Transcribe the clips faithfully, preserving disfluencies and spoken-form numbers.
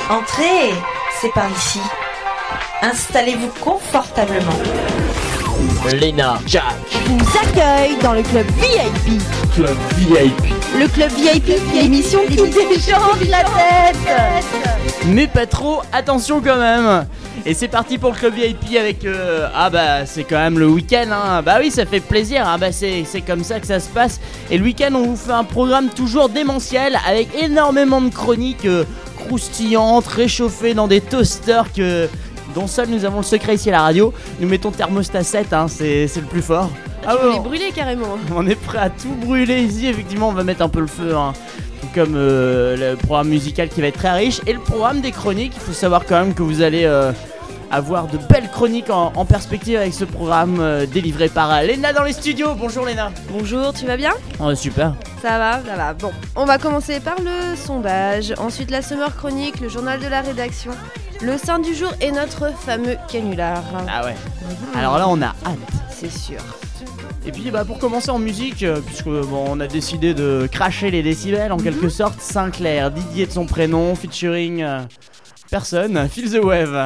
Entrez, c'est par ici. Installez-vous confortablement. Léna, Jack vous accueille dans le club V I P. Club V I P. Le club V I P, l'émission qui déchante la tête. Mais pas trop, attention quand même. Et c'est parti pour le club V I P avec euh, ah bah c'est quand même le week-end hein. Bah oui, ça fait plaisir hein. Bah c'est, c'est comme ça que ça se passe. Et le week-end on vous fait un programme toujours démentiel avec énormément de chroniques euh, croustillantes, réchauffées dans des toasters que dont seul nous avons le secret ici à la radio. Nous mettons thermostat sept hein, c'est, c'est le plus fort. Ah, tu veux les brûler carrément. On est prêt à tout brûler ici. Effectivement on va mettre un peu le feu hein. Tout comme euh, le programme musical qui va être très riche. Et le programme des chroniques. Il faut savoir quand même que vous allez euh, avoir de belles chroniques en, en perspective avec ce programme euh, délivré par euh, Léna dans les studios. Bonjour Léna. Bonjour, tu vas bien ? Oh super. Ça va, ça va. Bon, on va commencer par le sondage. Ensuite la Summer Chronique, le journal de la rédaction, le saint du jour et notre fameux canular. Ah ouais. Mmh. Alors là on a hâte. C'est sûr. Et puis bah, pour commencer en musique, euh, puisque bon, on a décidé de cracher les décibels en mmh. quelque sorte, Sinclair, Didier de son prénom, featuring euh, personne, Feel the Wave.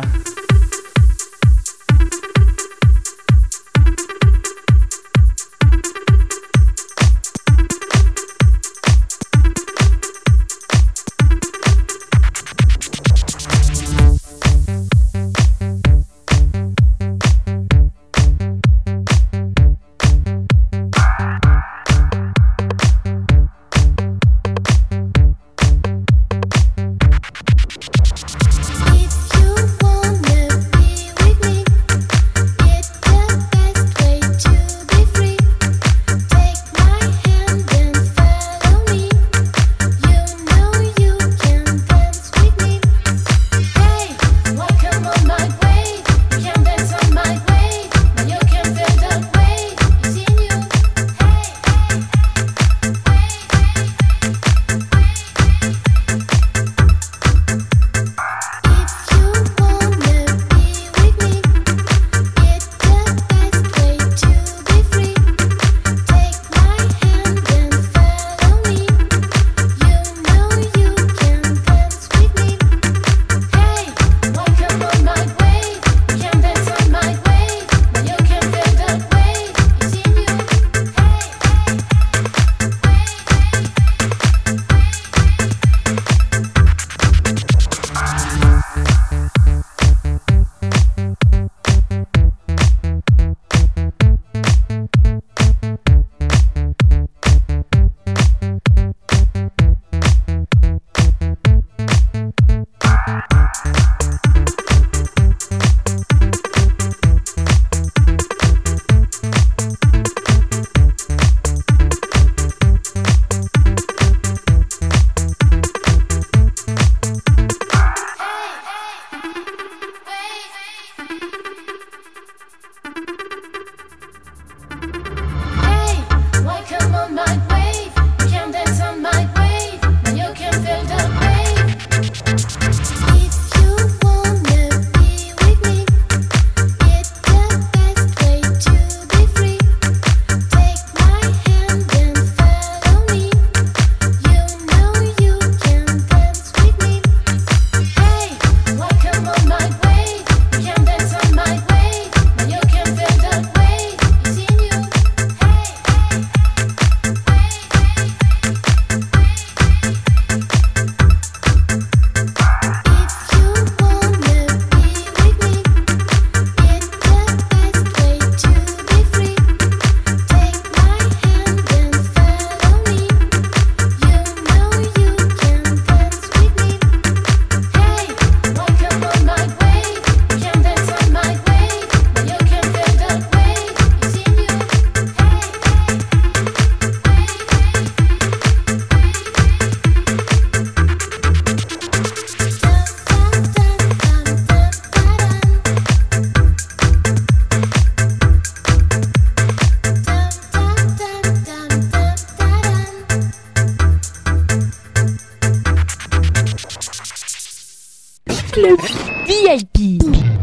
Club V I P.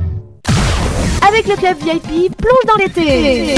Avec le Club V I P, plonge dans l'été.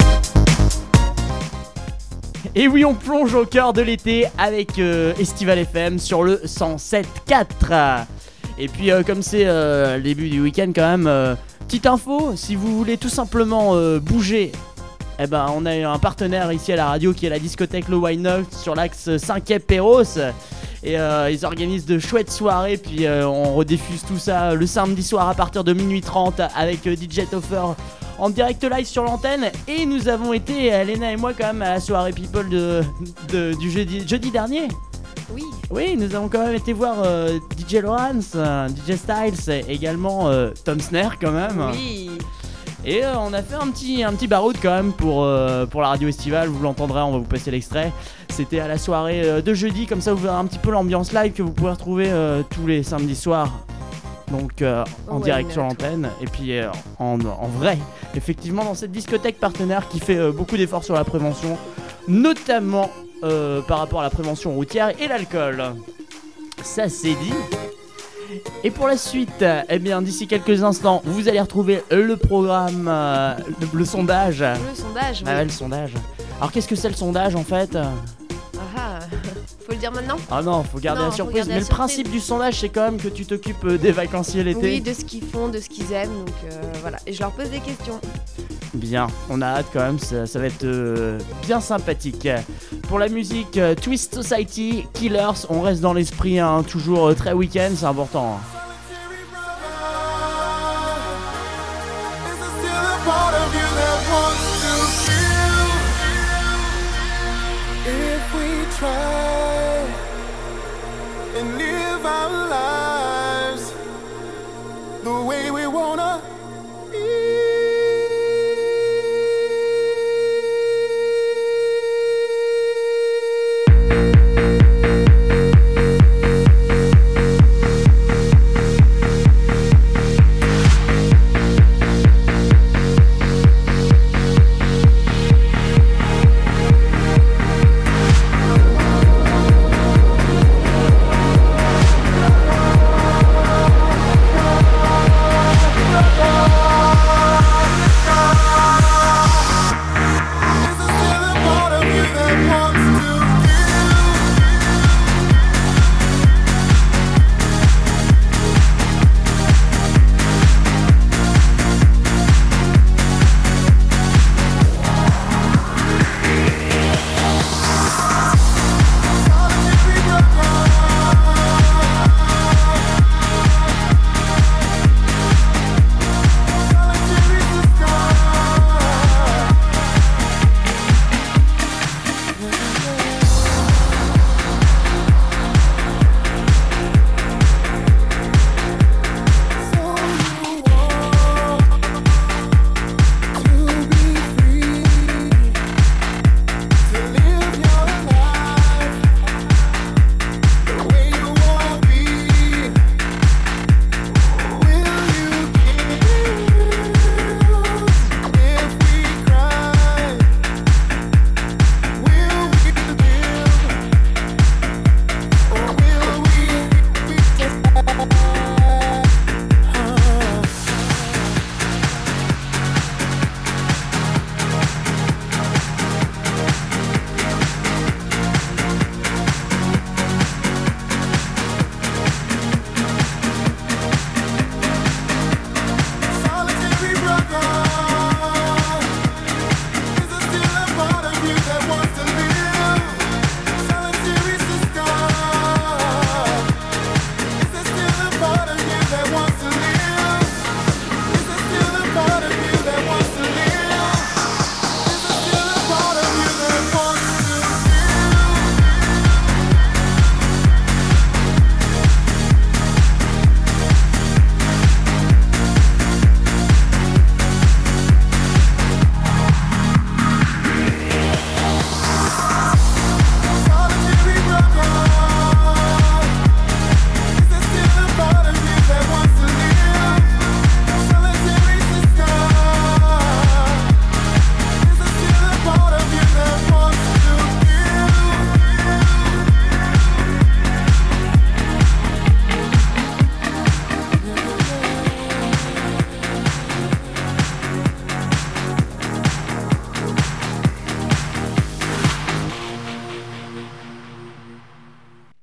Et oui, on plonge au cœur de l'été avec euh, Estival F M sur le cent sept virgule quatre. Et puis euh, comme c'est euh, le début du week-end quand même, euh, petite info, si vous voulez tout simplement euh, bouger, eh ben on a un partenaire ici à la radio qui est la discothèque Le Wine Note sur l'axe cinq quai Perros. Et euh, ils organisent de chouettes soirées, puis euh, on rediffuse tout ça le samedi soir à partir de minuit trente avec euh, D J Toffer en direct live sur l'antenne. Et nous avons été, euh, Léna et moi quand même, à la soirée People de, de, du jeudi, jeudi dernier. Oui. Oui, nous avons quand même été voir euh, D J Lawrence, euh, D J Styles et également euh, Tom Snare quand même. Oui. Et euh, on a fait un petit, un petit baroud quand même pour, euh, pour la radio estivale, vous l'entendrez, on va vous passer l'extrait. C'était à la soirée euh, de jeudi, comme ça vous verrez un petit peu l'ambiance live que vous pouvez retrouver euh, tous les samedis soirs. Donc euh, en Ouais, direct mais sur attends. l'antenne, et puis euh, en, en vrai, effectivement dans cette discothèque partenaire qui fait euh, beaucoup d'efforts sur la prévention, notamment euh, par rapport à la prévention routière et l'alcool. Ça c'est dit. Et pour la suite, eh bien d'ici quelques instants, vous allez retrouver le programme, euh, le, le sondage. Le sondage, oui. Ah ouais, le sondage. Alors qu'est-ce que c'est le sondage en fait? Ah ah. Faut le dire maintenant? Ah non, faut garder Non, la faut surprise. garder Mais la le surprise. principe du sondage, c'est quand même que tu t'occupes euh, des vacanciers l'été. Oui, de ce qu'ils font, de ce qu'ils aiment, donc euh, voilà. Et je leur pose des questions. Bien, on a hâte quand même, ça, ça va être euh, bien sympathique. Pour la musique, euh, Twist Society, Killers, on reste dans l'esprit, hein, toujours euh, très week-end, c'est important. Hein. Is there still a part of you that wants to feel? If we try and live our lives the way we wanna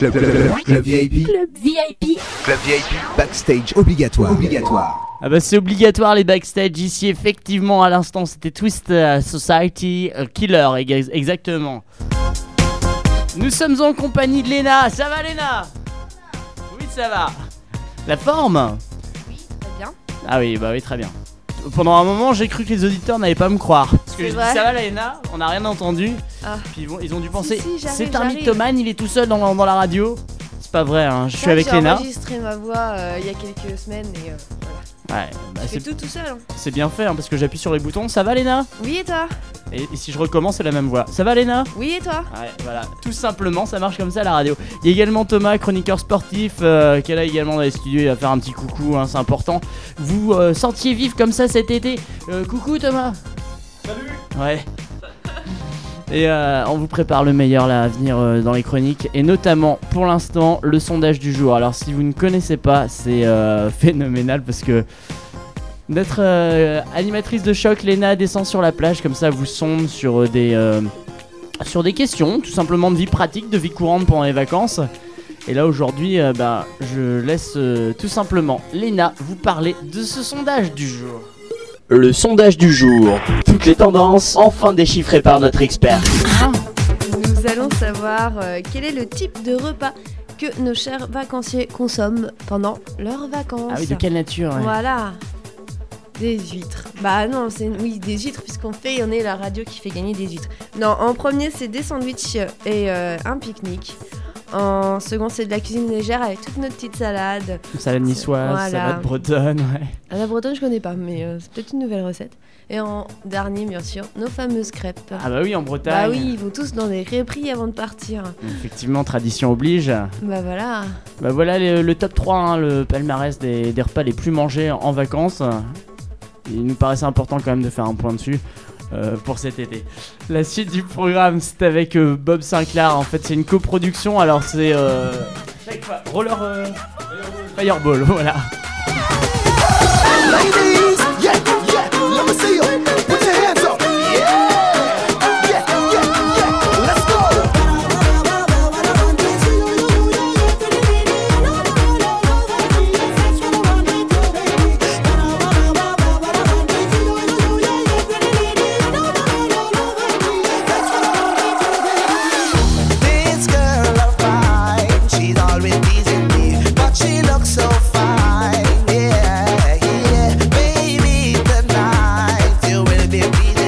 Club, club, club, club V I P. Club V I P. Club V I P. Backstage obligatoire. Obligatoire. Ah bah c'est obligatoire les backstage ici, effectivement à l'instant c'était Twist euh, Society euh, Killer ex- exactement. Nous sommes en compagnie de Léna, ça va Léna? Oui ça va. La forme? Oui, très bien. Ah oui bah oui très bien. Pendant un moment j'ai cru que les auditeurs n'allaient pas me croire. Parce que C'est je vrai. dis ça va Léna? On n'a rien entendu. Ah. Puis ils, vont, ils ont dû penser si, j'arrive, c'est un j'arrive. mythomane, il est tout seul dans, dans la radio. C'est pas vrai hein, je suis Moi, avec j'ai Léna. enregistré ma voix euh, il y a quelques semaines et euh, voilà. Ouais, bah Je fais c'est, tout tout seul. Hein. c'est bien fait hein, parce que j'appuie sur les boutons. Ça va Léna? Oui et toi? et, et si je recommence c'est la même voix. Ça va Léna? Oui et toi? Ouais, voilà, tout simplement, ça marche comme ça à la radio. Il y a également Thomas, chroniqueur sportif, euh, qui est là également dans les studios. Il va faire un petit coucou, hein, c'est important. Vous euh, sentiez vivre comme ça cet été. Euh, coucou Thomas. Salut. Ouais. Et euh, on vous prépare le meilleur là à venir euh, dans les chroniques. Et notamment, pour l'instant, le sondage du jour. Alors, si vous ne connaissez pas, c'est euh, phénoménal parce que notre euh, animatrice de choc, Léna, descend sur la plage. Comme ça, vous sonde sur euh, des. Euh, sur des questions, tout simplement de vie pratique, de vie courante pendant les vacances. Et là aujourd'hui, euh, bah, je laisse euh, tout simplement Léna vous parler de ce sondage du jour. Le sondage du jour. Toutes les tendances enfin déchiffrées par notre expert. Nous allons savoir euh, quel est le type de repas que nos chers vacanciers consomment pendant leurs vacances. Ah oui, de quelle nature ouais. Voilà. Des huîtres. Bah non, c'est oui, des huîtres puisqu'on fait, on est la radio qui fait gagner des huîtres. Non, en premier c'est des sandwichs et euh, un pique-nique. En second c'est de la cuisine légère avec toute notre petite salade. Une salade niçoise, Voilà. salade bretonne, ouais. À la bretonne je connais pas, mais euh, c'est peut-être une nouvelle recette. Et en dernier bien sûr, nos fameuses crêpes. Ah bah oui, en Bretagne. Bah oui, ils vont tous dans des crêperies avant de partir. Effectivement, tradition oblige. Bah voilà. Bah voilà le, le top trois, hein, le palmarès des, des repas les plus mangés en vacances. Il nous paraissait important quand même de faire un point dessus. Euh, pour cet été. La suite du programme, c'est avec euh, Bob Sinclair. En fait, c'est une coproduction. Alors, c'est euh, chaque fois Roller euh, Fireball. Voilà. Ladies, yeah, yeah, let me see you. Put your hands up. Yeah, yeah, yeah, yeah. Let's go. This girl of mine, she's always teasing me, but she looks so fine. Yeah, yeah, baby, tonight you will be pleasing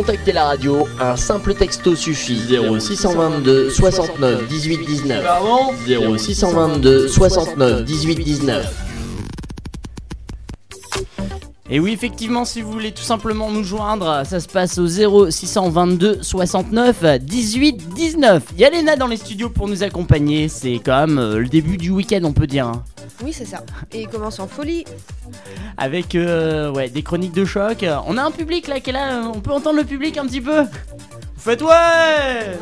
contacter la radio, un simple texto suffit. zéro six vingt-deux soixante-neuf dix-huit dix-neuf. Pardon ? zéro six vingt-deux soixante-neuf dix-huit dix-neuf. Et oui, effectivement, si vous voulez tout simplement nous joindre, ça se passe au zéro six vingt-deux soixante-neuf dix-huit dix-neuf. Il y a Léna dans les studios pour nous accompagner. C'est quand même euh, le début du week-end, on peut dire. Hein. Oui, c'est ça. Et il commence en folie. Avec euh, ouais, des chroniques de choc. On a un public là qui est là. On peut entendre le public un petit peu. Vous faites ouais, ouais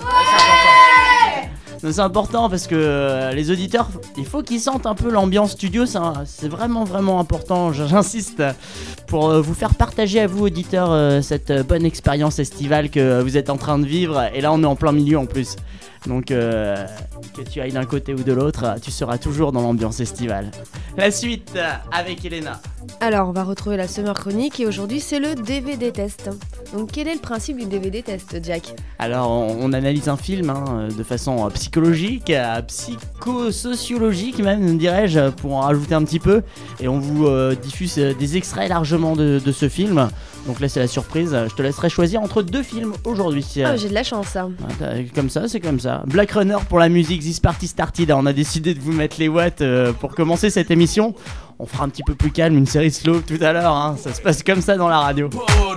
c'est important parce que euh, les auditeurs, il faut qu'ils sentent un peu l'ambiance studio, c'est, un, c'est vraiment vraiment important, j'insiste, pour euh, vous faire partager à vous auditeurs euh, cette euh, bonne expérience estivale que vous êtes en train de vivre, et là on est en plein milieu en plus, donc euh, que tu ailles d'un côté ou de l'autre, tu seras toujours dans l'ambiance estivale. La suite euh, avec Elena. Alors, on va retrouver la Summer Chronique et aujourd'hui c'est le D V D test. Donc quel est le principe du D V D test, Jack ? Alors on, on analyse un film hein, de façon euh, psychologique, euh, psychosociologique même dirais-je, pour en rajouter un petit peu, et on vous euh, diffuse euh, des extraits largement de, de ce film. Donc là c'est la surprise, je te laisserai choisir entre deux films aujourd'hui. Ah, j'ai de la chance ça. Comme ça, c'est comme ça. Black Runner pour la musique, This Party Started. On a décidé de vous mettre les watts euh, pour commencer cette émission. On fera un petit peu plus calme, une série slow tout à l'heure, hein. Ça se passe comme ça dans la radio.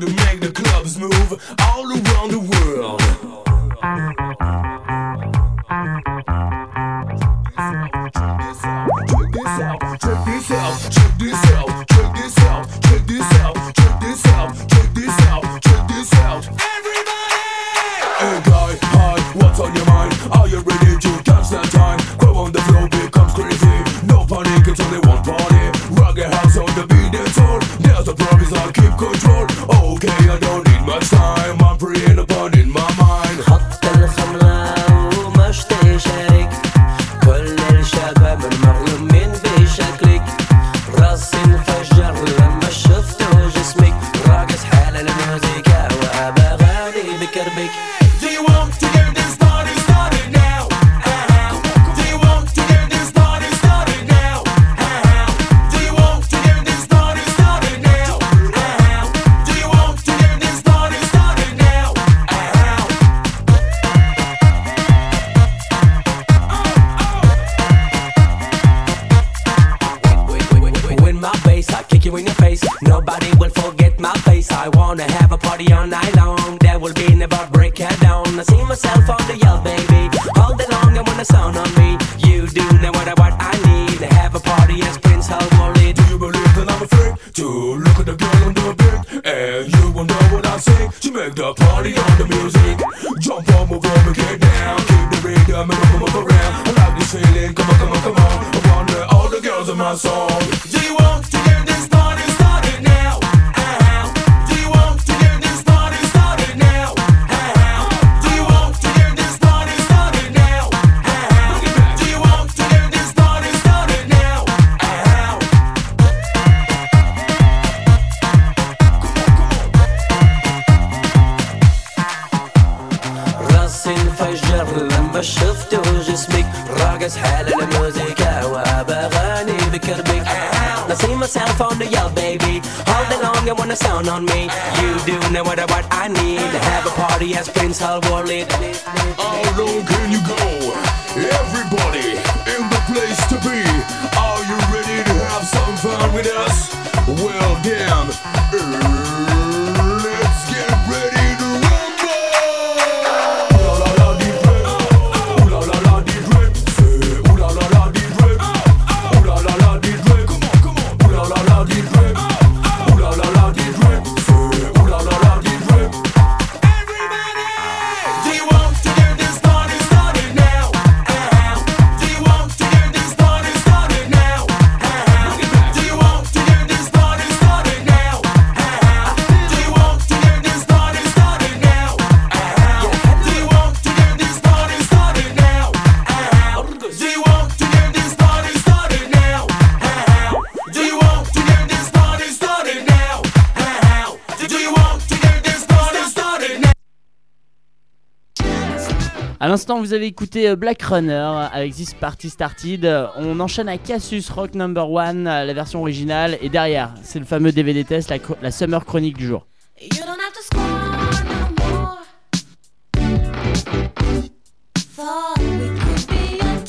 À l'instant, vous avez écouté Black Runner avec This Party Started. On enchaîne à Cassius Rock Number One, la version originale. Et derrière, c'est le fameux D V D test, la, la Summer Chronique du jour. You don't have to score no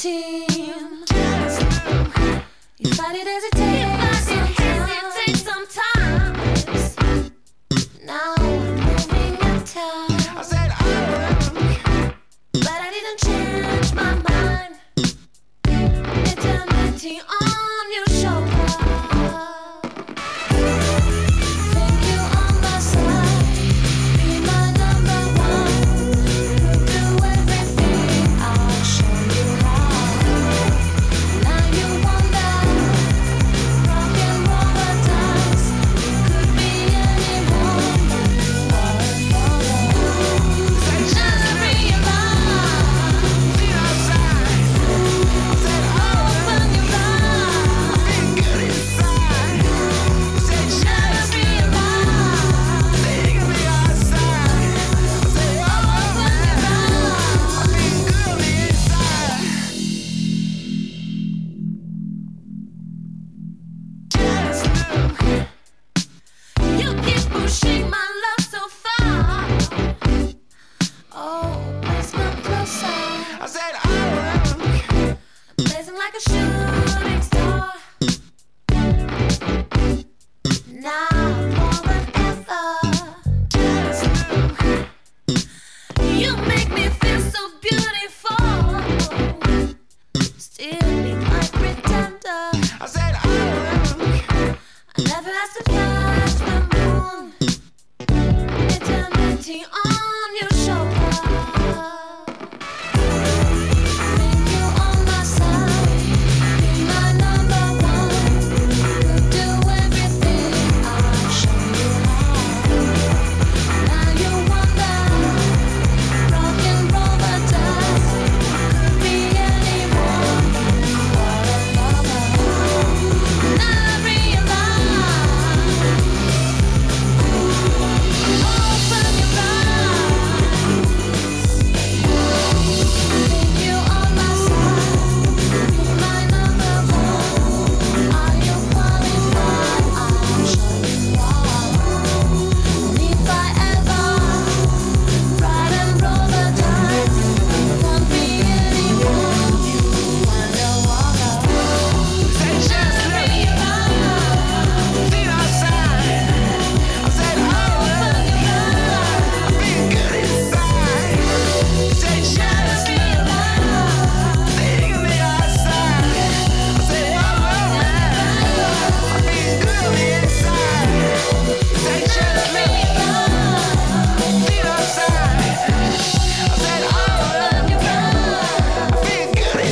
You find it hesitating, hesitate sometimes. Now I'm moving in time. I said I would, but I didn't change my mind. Eternity on your shoulder. Think you on my side, be my number one. We'll do everything, I'll show you how. Now you wonder, rock and roll the dice. You could be anyone, what a follow. Just realize, see outside. I said, open your eyes, feel good inside. I said, just realize, think of the outside. I said, open your eyes, feel good on the inside. You keep pushing my love so far. Oh, please come closer. I said I will. Blazing like a shooting star. Now more than ever. You make me feel so beautiful. Still be my pretender. I said I will. I never asked to touch the moon. Eternity on your shoulder. Think you on my side, be my number one. We'll do everything, I'll show you how. Now you wonder, rock and roll the dice. Could be anyone, what a lover. Now realize, open your eyes. Think you on my side, be my number one. Are you qualified? I'll show you why. If I ever ride and roll the dice, won't be anyone. Wonder why. Say just realize, see outside. I said open your eyes, I feel good inside. Say just realize, think of the outside. I said open your eyes, I feel good on the inside. Say just realize, see outside. I said open your eyes, I feel good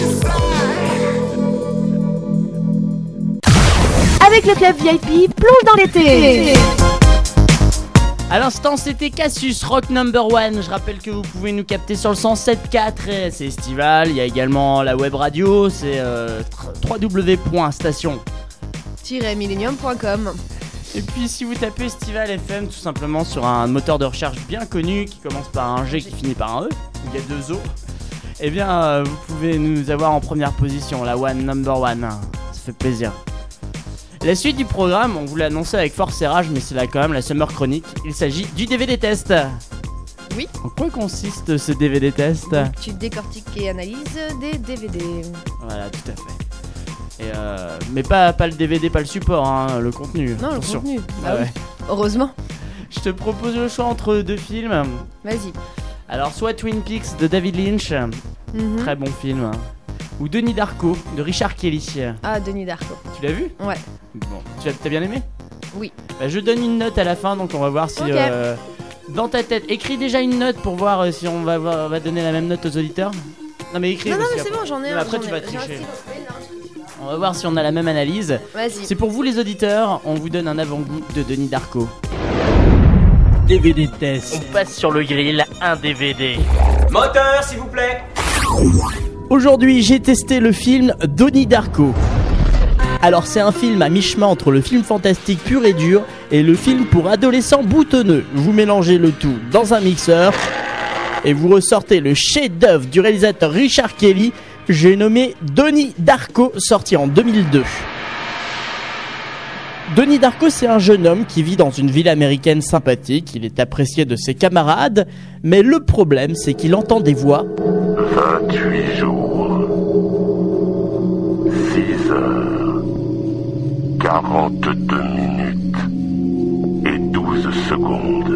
inside. Avec le club V I P, plonge dans l'été. À l'instant, c'était Cassius, Rock Number One. Je rappelle que vous pouvez nous capter sur le cent sept virgule quatre. C'est estival. Il y a également la web radio. C'est euh, w w w point station tiret millennium point com. Et puis si vous tapez Estival F M tout simplement sur un moteur de recherche bien connu qui commence par un G qui finit par un E, où il y a deux O, eh bien euh, vous pouvez nous avoir en première position, la One Number One. Ça fait plaisir. La suite du programme, on vous l'a annoncé avec force et rage, mais c'est là quand même la Summer Chronique. Il s'agit du D V D test. Oui. En quoi consiste ce D V D test? Donc, tu décortiques et analyses des D V D. Voilà, tout à fait. Et euh, mais pas, pas le D V D, pas le support, hein, le contenu. Non, attention. le contenu. Bah Ah oui. ouais. Heureusement. Je te propose le choix entre deux films. Vas-y. Alors, soit Twin Peaks de David Lynch, Mhm. très bon film, ou Denis Darko de Richard Kelly. Ah, Denis Darko. Tu l'as vu? Ouais. Bon, tu as, t'as bien aimé? Oui. Bah, je donne une note à la fin, donc on va voir si Ok. euh, dans ta tête, écris déjà une note pour voir euh, si on va, va, va donner la même note aux auditeurs. Non mais écris. Non, non, parce mais c'est qu'après- bon, j'en ai mais un. après j'en tu ai- vas j'ai un tricher. stylo. Mais non. On va voir si on a la même analyse. Vas-y. C'est pour vous les auditeurs, on vous donne un avant-goût de Denis Darko. D V D test. On passe sur le grill un D V D. Moteur, s'il vous plaît. Aujourd'hui, j'ai testé le film Denis Darko. Alors, c'est un film à mi-chemin entre le film fantastique pur et dur et le film pour adolescents boutonneux. Vous mélangez le tout dans un mixeur et vous ressortez le chef-d'œuvre du réalisateur Richard Kelly. J'ai nommé Denis Darko, sorti en deux mille deux. Denis Darko, c'est un jeune homme qui vit dans une ville américaine sympathique. Il est apprécié de ses camarades, mais le problème, c'est qu'il entend des voix. vingt-huit jours. heures, quarante-deux minutes et douze secondes.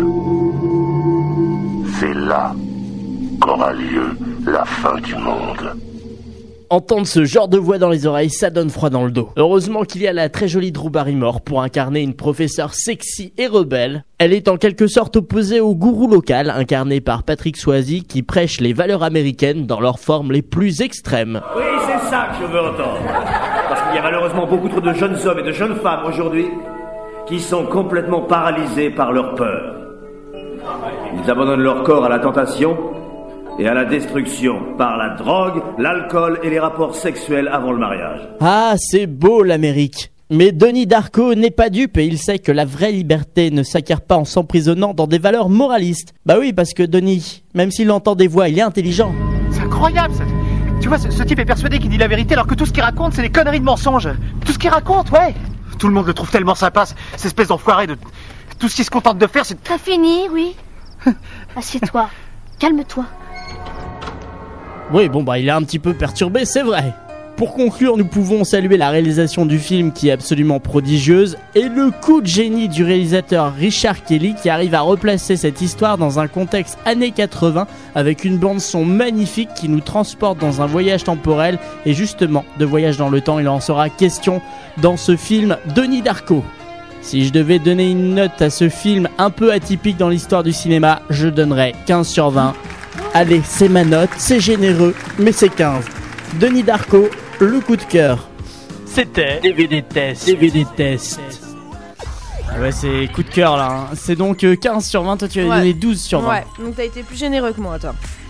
C'est là qu'aura lieu la fin du monde. Entendre ce genre de voix dans les oreilles, ça donne froid dans le dos. Heureusement qu'il y a la très jolie Drew Barrymore pour incarner une professeure sexy et rebelle. Elle est en quelque sorte opposée au gourou local, incarné par Patrick Swayze, qui prêche les valeurs américaines dans leurs formes les plus extrêmes. Oui, c'est ça que je veux entendre. Parce qu'il y a malheureusement beaucoup trop de jeunes hommes et de jeunes femmes aujourd'hui qui sont complètement paralysés par leur peur. Ils abandonnent leur corps à la tentation et à la destruction par la drogue, l'alcool et les rapports sexuels avant le mariage. Ah, c'est beau l'Amérique. Mais Donnie Darko n'est pas dupe et il sait que la vraie liberté ne s'acquiert pas en s'emprisonnant dans des valeurs moralistes. Bah oui, parce que Donnie, même s'il entend des voix, il est intelligent. C'est incroyable, ça. Tu vois, ce, ce type est persuadé qu'il dit la vérité alors que tout ce qu'il raconte, c'est des conneries de mensonges. Tout ce qu'il raconte, ouais. Tout le monde le trouve tellement sympa, cette espèce d'enfoiré de... Tout ce qu'il se contente de faire, c'est... T'as fini, oui. Assieds-toi, calme-toi. Oui, bon bah il est un petit peu perturbé, c'est vrai. Pour conclure, nous pouvons saluer la réalisation du film qui est absolument prodigieuse et le coup de génie du réalisateur Richard Kelly qui arrive à replacer cette histoire dans un contexte années quatre-vingts avec une bande son magnifique qui nous transporte dans un voyage temporel et justement de voyage dans le temps, il en sera question dans ce film Donnie Darko. Si je devais donner une note à ce film un peu atypique dans l'histoire du cinéma, je donnerais quinze sur vingt. Allez, c'est ma note, c'est généreux, mais c'est quinze. Donnie Darko, le coup de cœur. C'était D V D test. D V D test. Ah ouais, c'est coup de cœur là. Hein. C'est donc quinze sur vingt, toi tu as Ouais. donné douze sur vingt. Ouais, donc t'as été plus généreux que moi, toi.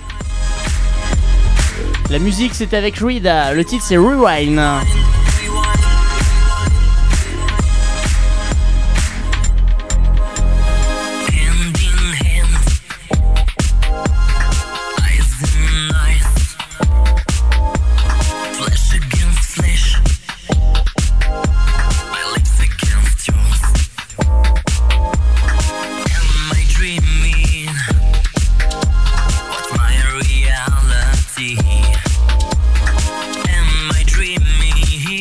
La musique c'était avec Rida, le titre c'est Rewind. Am I dreaming?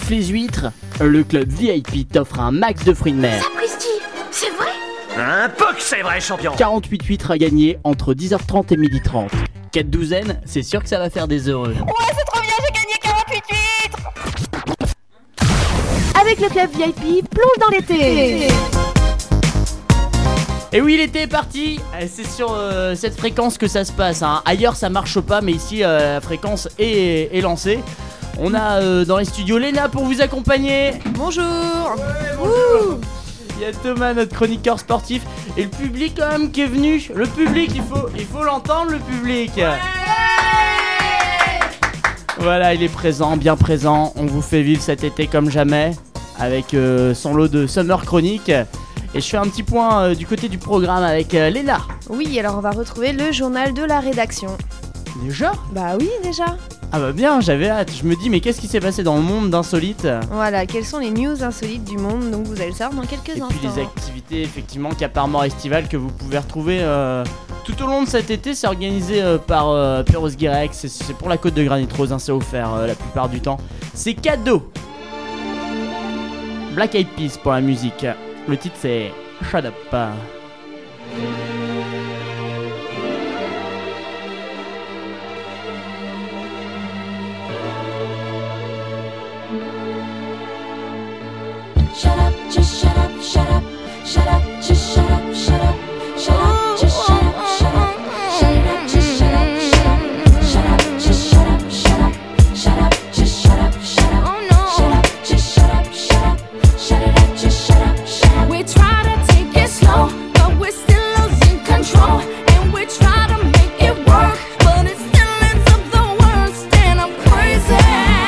kiffes les huîtres, le club V I P t'offre un max de fruits de mer. Sapristi, c'est vrai? Un peu que c'est vrai, champion. quarante-huit huîtres à gagner entre dix heures trente et midi trente. quatre douzaines, c'est sûr que ça va faire des heureux. Ouais, c'est trop bien, j'ai gagné quarante-huit huîtres. Avec le club V I P, plonge dans l'été. Et oui, l'été est parti. C'est sur euh, cette fréquence que ça se passe, hein. Ailleurs ça marche pas, mais ici euh, la fréquence est, est lancée. On a euh, dans les studios Léna pour vous accompagner. Bonjour. Ouais, bonjour. Il y a Thomas, notre chroniqueur sportif, et le public quand même qui est venu. Le public, il faut, il faut l'entendre, le public. Ouais. Voilà, il est présent, bien présent. On vous fait vivre cet été comme jamais avec euh, son lot de Summer Chronique. Et je fais un petit point euh, du côté du programme avec euh, Léna. Oui, alors on va retrouver le journal de la rédaction. Déjà ? Bah oui, déjà. Ah bah bien, j'avais hâte. Je me dis, mais qu'est-ce qui s'est passé dans le monde d'insolite ? Voilà, quelles sont les news insolites du monde, donc vous allez le savoir dans quelques Et instants. puis les activités, effectivement, Cap-Armor Estival que vous pouvez retrouver euh, tout au long de cet été. C'est organisé euh, par euh, Puros Guirec. C'est, c'est pour la côte de Granit Rose, hein, c'est offert euh, la plupart du temps. C'est cadeau. Black Eyed Peas pour la musique. Le titre c'est Shut Up. Shut up, just shut up, shut up, shut up, just shut up, shut up, shut up, just shut up, shut up, shut up, just shut up, shut up, just shut up, shut up, shut up, just shut up, shut up, oh no, shut up, just shut up, shut up, shut it up, just shut up, shut up. We try to take it slow, but we're still losing control, and we try to make it work, but it still ends up the worst, and I'm crazy.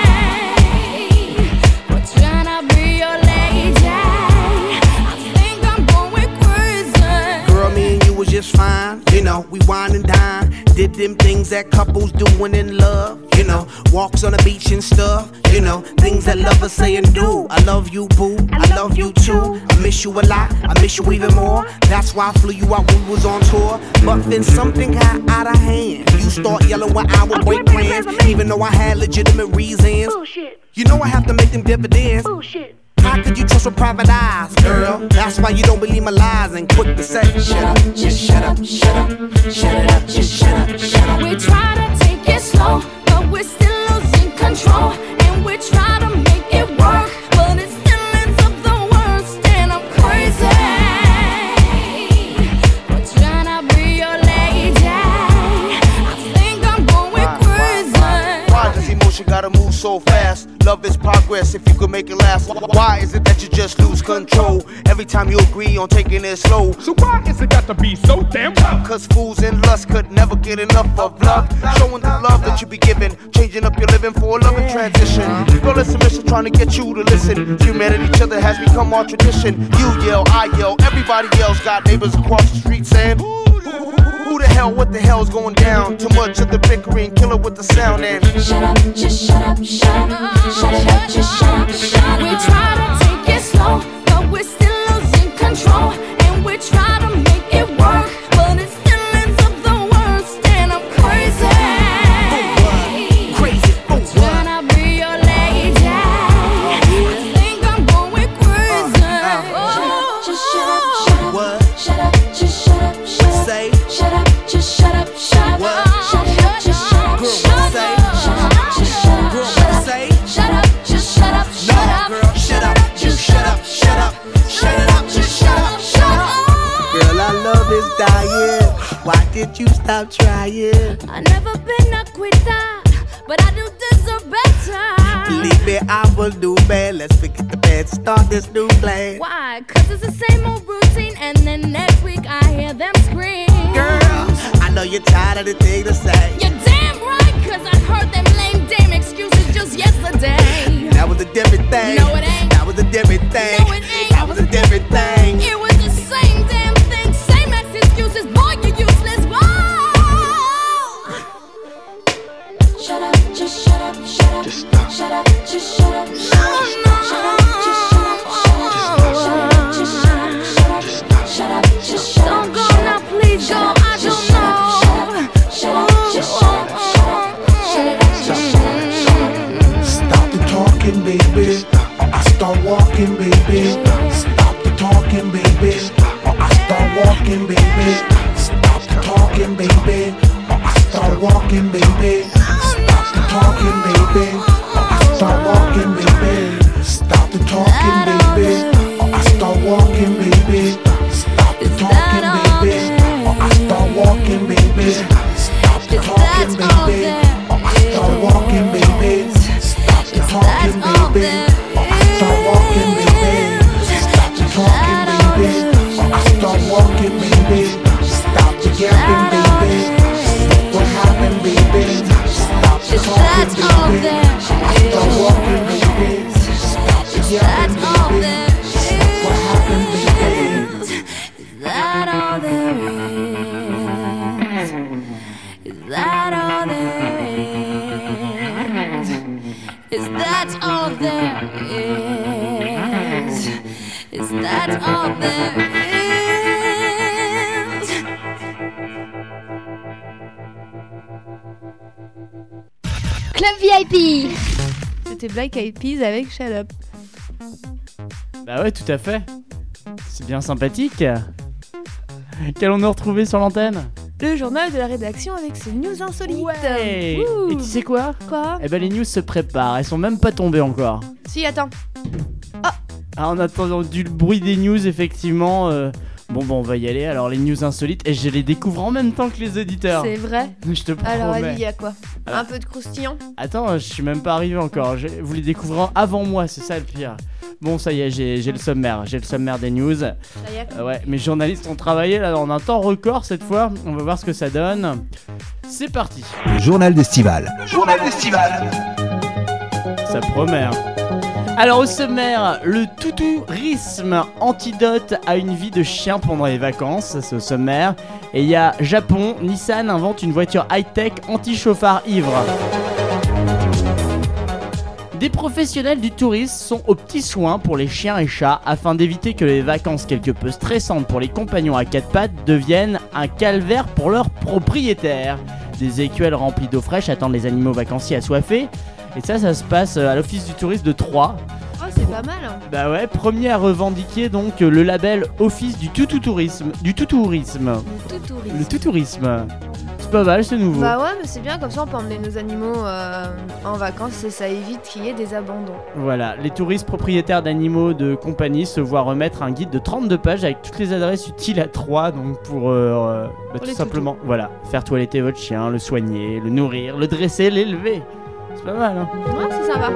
We're trying to be your just fine, you know, we wine and dine. Did them things that couples do when in love, you know, walks on the beach and stuff, you know, things that lovers say and do. I love you, boo, I love you too. I miss you a lot, I miss you even more. That's why I flew you out when we was on tour. But then something got out of hand. You start yelling when I would break plans, even though I had legitimate reasons. You know I have to make them dividends. How could you trust with private eyes, girl? That's why you don't believe my lies and quick to say, shut up, just shut up, shut up, shut it up, just shut up, shut up. We try to take it slow, but we're still losing control, and we try to make it work, but it still ends up the worst, and I'm crazy. We're trying to be your lady. I think I'm going crazy. Why does emotion gotta move so fast? Love is progress if you could make it last. Why is it that you just lose control every time you agree on taking it slow? So why is it got to be so damn tough? Cause fools in lust could never get enough of love. Showing the love that you be giving, changing up your living for a loving transition. Girl, it's a mission trying to get you to listen. Humanity, each other has become our tradition. You yell, I yell, everybody else got neighbors across the street saying, who the hell, what the hell's going down? Too much of the bickering, kill it with the sound and shut up, just shut up, shut up, shut it up, just shut up, shut up. We try to take it slow, but we're still losing control, and we try to make it work, but it still ends up the worst, and I'm crazy. Crazy, I'm trying to be your lady. I think I'm going crazy. Just shut up, shut up, shut up, just shut up, shut up. Say, shut up, just shut up, shut up, shut up, just shut up, shut up, shut up, just shut up, shut up, shut up, just shut up, shut up, girl, shut up, just shut up, shut up, shut it up, just shut up, shut up. Girl, our love is dying. Why did you stop trying? I've never been a quitter, but I do deserve better. Believe me, I will do bad. Let's forget the bad, start this new plan. Why? Cause it's the same old routine, and then next week I hear them scream. Girl, I know you're tired of the thing to say. You're damn right, cause I heard them lame damn excuses just yesterday. That was a different thing. No, it ain't. That was a different thing. No, it ain't. That was a different thing. It was the same damn thing, same ex excuses. Boy, you're useless. Whoa. Shut up, just shut up, shut up. Just stop. Shut up, just shut up. Shut up, shut up, just shut up. Shut up, just shut up. Shut up, just shut up. Don't go now, please go. I don't know. Shut up, just shut up. Shut up, shut up. Shut up, just shut up. Stop the talking, baby. talking, baby. Or I start walking, baby. Stop the talking, baby. Or I start walking, baby. Stop the talking, baby. Or I start walking, baby. Stop the talking, baby. Or I start walking, baby. Stop the talking, baby. Or I start walking, baby. Stop the talking, baby. Or I start walking, baby. Stop the talking, baby. Or I start walking, baby. Stop the yapping, baby. What happened, baby? Stop the talking, baby. Start walking, baby. Stop the yapping, baby. What happened, baby? Is that all there is? Is that all there is? Is that all there is? Is that all there is? Club V I P. C'était Black Eyed Peas avec Shut Up. Bah ouais, tout à fait. C'est bien sympathique. Qu'allons-nous retrouver sur l'antenne? Le journal de la rédaction avec ses news insolites. Ouais. Ouh. Et tu sais quoi? Quoi? Eh ben les news se préparent, elles sont même pas tombées encore. Si, attends. Ah, en attendant du bruit des news, effectivement. euh, Bon, bon, on va y aller. Alors, les news insolites, et je les découvre en même temps que les auditeurs. C'est vrai. Je te promets. Alors, vas-y, il y a quoi? Alors- Un peu de croustillant? Attends, je suis même pas arrivé encore. Je- Vous les découvrez avant moi, c'est ça le pire. Bon, ça y est, j'ai j'ai le sommaire. J'ai le sommaire des news. Ça y est. Euh, ouais, mes journalistes ont travaillé là en un temps record cette fois. On va voir ce que ça donne. C'est parti. Le journal d'Estival. Le journal d'Estival. Ça promet. hein. Alors au sommaire, le toutourisme, antidote à une vie de chien pendant les vacances, ça, c'est au sommaire. Et il y a Japon, Nissan invente une voiture high-tech anti-chauffard ivre. Des professionnels du tourisme sont aux petits soins pour les chiens et chats afin d'éviter que les vacances quelque peu stressantes pour les compagnons à quatre pattes deviennent un calvaire pour leurs propriétaires. Des écuelles remplies d'eau fraîche attendent les animaux vacanciers assoiffés. Et ça, ça se passe à l'office du tourisme de Troyes. Oh, c'est pas mal. Hein. Bah ouais, premier à revendiquer donc le label office du toutourisme. Du toutourisme. Tout tourisme. Le toutourisme. C'est pas mal, c'est nouveau. Bah ouais, mais c'est bien, comme ça on peut emmener nos animaux euh, en vacances et ça évite qu'il y ait des abandons. Voilà, les touristes propriétaires d'animaux de compagnie se voient remettre un guide de trente-deux pages avec toutes les adresses utiles à Troyes, donc pour, euh, euh, bah, Pour tout les simplement, voilà, faire toiletter votre chien, le soigner, le nourrir, le dresser, l'élever. C'est pas mal, hein. Ouais, c'est sympa.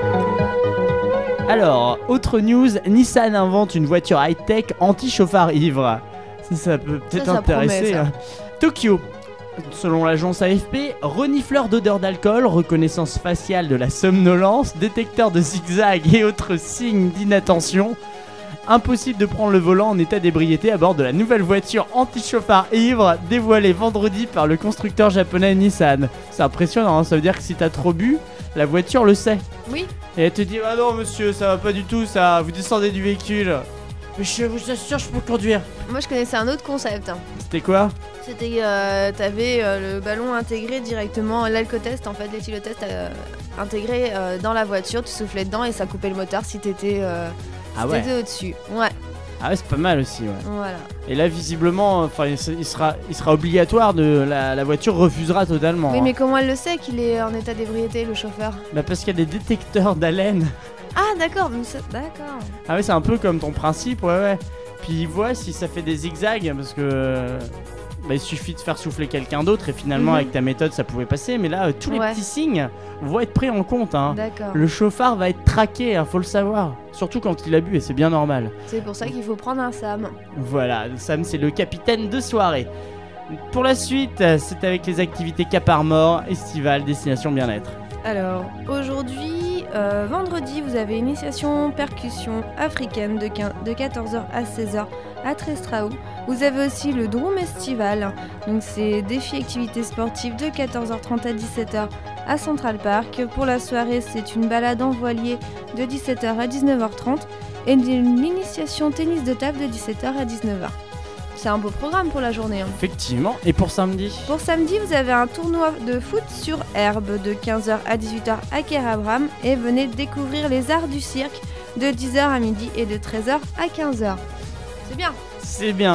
Alors, autre news, Nissan invente une voiture high-tech anti-chauffard ivre. Ça, ça peut peut-être Ça, ça intéresser. promet, ça. hein. Tokyo. Selon l'agence A F P, renifleur d'odeur d'alcool, reconnaissance faciale de la somnolence, détecteur de zigzag et autres signes d'inattention. Impossible de prendre le volant en état d'ébriété à bord de la nouvelle voiture anti-chauffard ivre dévoilée vendredi par le constructeur japonais Nissan. C'est impressionnant, hein, ça veut dire que si t'as trop bu, la voiture le sait. Oui. Et elle te dit ah non monsieur, ça va pas du tout ça, vous descendez du véhicule. Mais je vous assure, je peux conduire. Moi je connaissais un autre concept. Hein. C'était quoi? C'était, euh, t'avais euh, le ballon intégré directement, l'alcotest en fait, l'éthylotest euh, intégré euh, dans la voiture, tu soufflais dedans et ça coupait le moteur si t'étais euh, Ah si ouais. t'étais au-dessus. Ouais, Ah ouais, c'est pas mal aussi, ouais. voilà. Et là, visiblement, enfin, il, il sera, il sera obligatoire de la, la voiture refusera totalement. Oui, hein. mais comment elle le sait qu'il est en état d'ébriété, le chauffeur? Bah parce qu'il y a des détecteurs d'haleine. Ah d'accord, mais ça- d'accord. Ah ouais, c'est un peu comme ton principe, ouais, ouais. Puis il voit si ça fait des zigzags parce que bah, il suffit de faire souffler quelqu'un d'autre et finalement Mhm. avec ta méthode ça pouvait passer. Mais là, euh, tous les Ouais. petits signes vont être pris en compte. Hein. D'accord. Le chauffard va être traqué, hein, faut le savoir. Surtout quand il a bu et c'est bien normal. C'est pour ça qu'il faut prendre un Sam. Voilà, Sam c'est le capitaine de soirée. Pour la suite, euh, c'est avec les activités Cap Armor, estivale, destination bien-être. Alors, aujourd'hui, euh, vendredi, vous avez initiation percussion africaine de, quinze de quatorze heures à seize heures à Trestraou. Vous avez aussi le Drum Estival, donc c'est défi activités sportives de quatorze heures trente à dix-sept heures à Central Park. Pour la soirée, c'est une balade en voilier de dix-sept heures à dix-neuf heures trente et une initiation tennis de table de dix-sept heures à dix-neuf heures. C'est un beau programme pour la journée. Hein. Effectivement, et pour samedi? Pour samedi, vous avez un tournoi de foot sur herbe de quinze heures à dix-huit heures à Kerabram et venez découvrir les arts du cirque de dix heures à midi et de treize heures à quinze heures. C'est bien. C'est bien.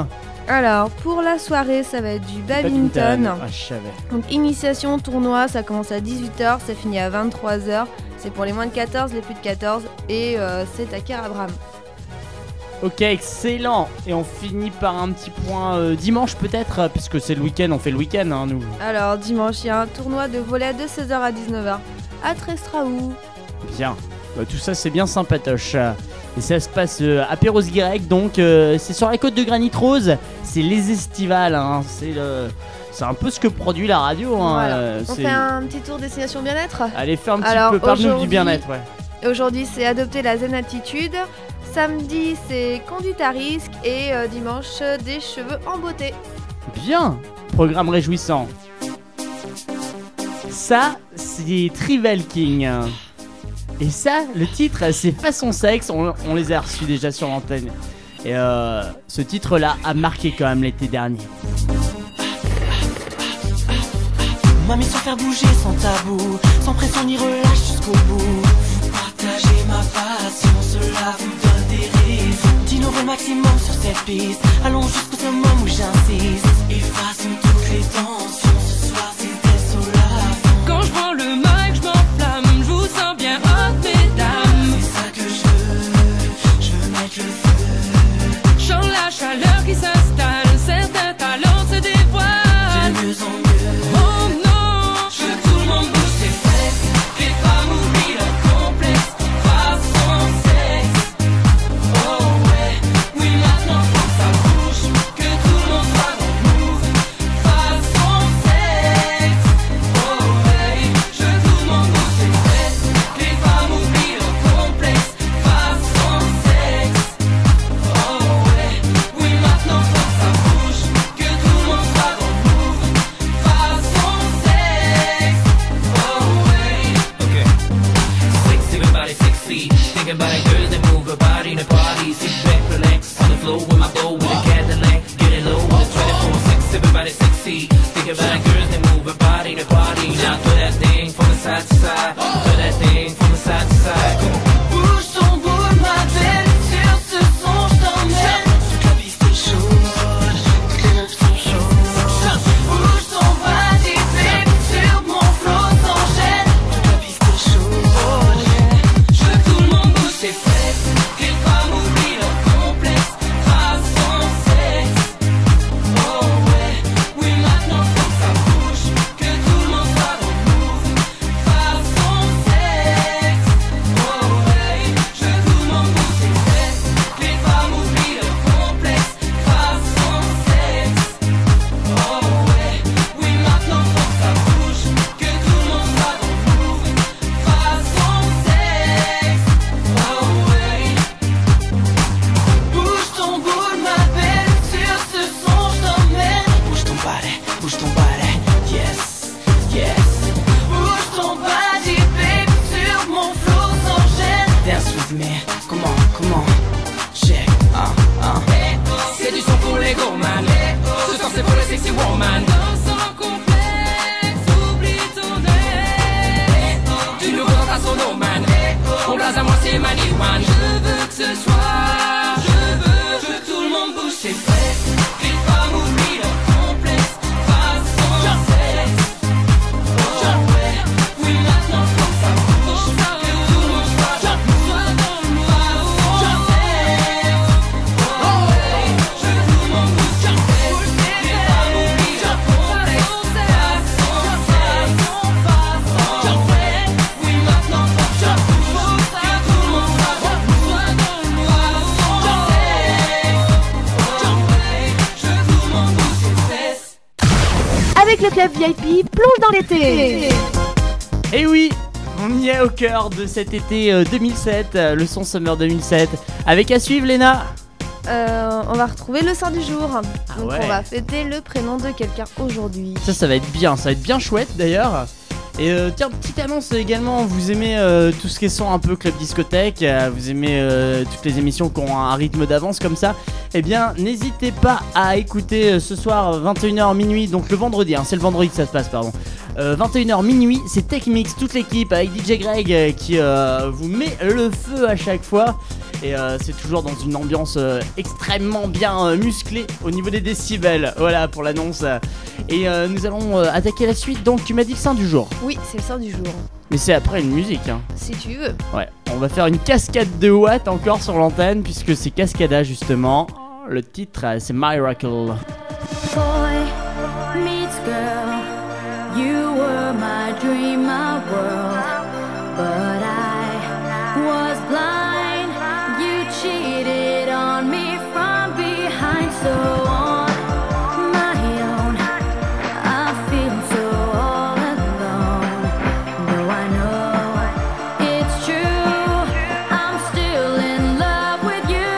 Alors, pour la soirée, ça va être du badminton. Ah, je savais. Donc, initiation, tournoi, ça commence à dix-huit heures, ça finit à vingt-trois heures. C'est pour les moins de quatorze, les plus de quatorze. Et euh, c'est à Carabram. Ok, excellent. Et on finit par un petit point euh, dimanche peut-être, euh, puisque c'est le week-end, on fait le week-end, hein, nous. Alors, dimanche, il y a un tournoi de volley de seize heures à dix-neuf heures à Trestraou. Bien. Bah, tout ça, c'est bien sympatoche. Et ça se passe euh, à Perros-Guirec, donc euh, c'est sur la côte de Granit Rose. C'est les estivales, hein. C'est le... C'est un peu ce que produit la radio. Hein. Voilà. Euh, On c'est... fait un petit tour destination bien-être. Allez, fais un petit Alors, peu, parle-nous du aujourd'hui- bien-être, ouais. Aujourd'hui, c'est adopter la zen attitude. Samedi, c'est conduite à risque. Et euh, dimanche, des cheveux en beauté. Bien. Programme réjouissant. Ça, c'est Trivel King. Et ça, le titre, c'est Façon Sexe. On, on les a reçus déjà sur l'antenne. Et euh, ce titre-là a marqué quand même l'été dernier. Ma mission faire bouger sans tabou, sans pression ni relâche jusqu'au bout. Partager ma passion, cela vous donne des raisons d'innover le maximum sur cette piste. Allons jusqu'au summum où j'insiste. Effaçons toutes les tensions, ce soir c'était sur la fin. Quand je prends le mic, je m'enflamme, je vous sens bien hot, mesdames. C'est ça que je veux, je veux mettre le feu. Chant la chaleur qui s'installe, certains talents se dévoilent. De mieux en mieux. Oh non, je veux tout le monde bouge ses fesses. Les femmes oublient leur complexe, façon sexe. Oh ouais, oui maintenant faut que ça bouge, que tout le monde soit dans le move. Façon sexe. Oh ouais, je veux tout le monde bouge ses fesses. Les femmes oublient leur complexe, façon sexe. Oh ouais, oui maintenant faut que ça bouge, que tout le monde soit dans le move. Façon sexe. Oh ouais. Okay. Sexy, everybody sexy. Thinking about it, girls that move her body in the party. Sit back, relax on the floor with my bow, with a Cadillac. Get it low, let's try to pull sex. Everybody sexy. Thinking about it, girls that move her body in the party. Now throw that thing from the side to side. Throw that thing from the side to side. Come on. Bouge ton boule, ma belle, sur ce son, je t'emmène. Toute la piste est chaude, toutes les meufs sont chaudes. Bouge ton body, baby, sur mon flow s'enchaîne. Toute la piste est chaude, je veux que tout le monde bouge ses fesses. Les femmes oublient leur complexe, façon sexe. Oh ouais, oui maintenant faut que ça bouge, que tout le monde soit dans le move. Façon sexe. Oh ouais, je veux que tout le monde bouge ses fesses. Les femmes oublient leur complexe, façon sexe. Oh ouais, oui maintenant faut que ça bouge, que tout le monde soit dans le move. Façon sexe. Oh ouais. Bouge ton boule, ma belle, sur ce son, je t'emmène. Bouge ton balai, bouge ton balai, yes, yes. Bouge ton body, baby, sur mon flow s'enchaîne. Dance with me. Come on, come on. Check. Ah, ah. C'est du son pour les gourmands. Ce soir c'est pour les sexy woman. sans complexe, oublie ton ex. Du nouveau dans ta sonoman. On blase à moi c'est Maniwan. Je veux que ce soir, je veux, Je veux que tout le monde bouge ses fesses. Les femmes oublient leur complexe, façon sexe. Oh ouais, oui maintenant faut que ça bouge, que tout le monde soit dans le move. Façon sexe. Oh ouais, je veux que tout le monde bouge ses fesses. Les femmes oublient leur complexe, façon sexe. Oh ouais, oui maintenant faut que ça bouge, que tout le monde soit dans le move. Façon sexe. Oh ouais, je veux que tout le monde bouge ses fesses. Avec le club V I P, plonge dans l'été. Et oui, on y est au cœur de cet été euh, deux mille sept, euh, le son Summer deux mille sept. Avec à suivre, Léna. Euh, on va retrouver le saint du jour. Donc ouais. on va fêter le prénom de quelqu'un aujourd'hui. Ça, ça va être bien, ça va être bien chouette d'ailleurs. Et euh, tiens, petite annonce également, vous aimez euh, tout ce qui est son un peu club discothèque, euh, vous aimez euh, toutes les émissions qui ont un rythme d'avance comme ça, eh bien n'hésitez pas à écouter euh, ce soir vingt et une heures minuit, donc le vendredi, hein, c'est le vendredi que ça se passe, pardon. Euh, vingt et une heures minuit, c'est Tech Mix, toute l'équipe avec D J Greg euh, qui euh, vous met le feu à chaque fois. Et euh, c'est toujours dans une ambiance euh, extrêmement bien euh, musclée au niveau des décibels. Voilà pour l'annonce. Et euh, nous allons euh, attaquer la suite. Donc tu m'as dit le sein du jour. Oui, c'est le sein du jour. Mais c'est après une musique. Hein. Si tu veux. Ouais, on va faire une cascade de watts encore sur l'antenne puisque c'est Cascada justement. Le titre euh, c'est Miracle. Boy meets girl, you were my dream, my world, but I was blind, you cheated on me from behind, so on my own, I feel so all alone, though I know it's true, I'm still in love with you,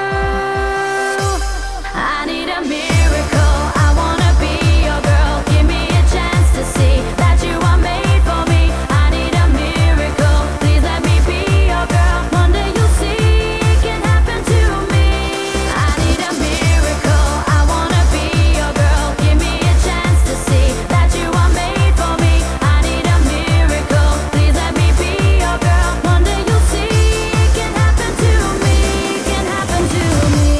I need a miracle, I wanna be your girl, give me a chance to see that you are made for me, I need a miracle, please let me be your girl, one day you'll see it can happen to me, I need a miracle, I wanna be your girl, give me a chance to see that you are made for me, I need a miracle, please let me be your girl, one day you'll see it can happen to me, can happen to me.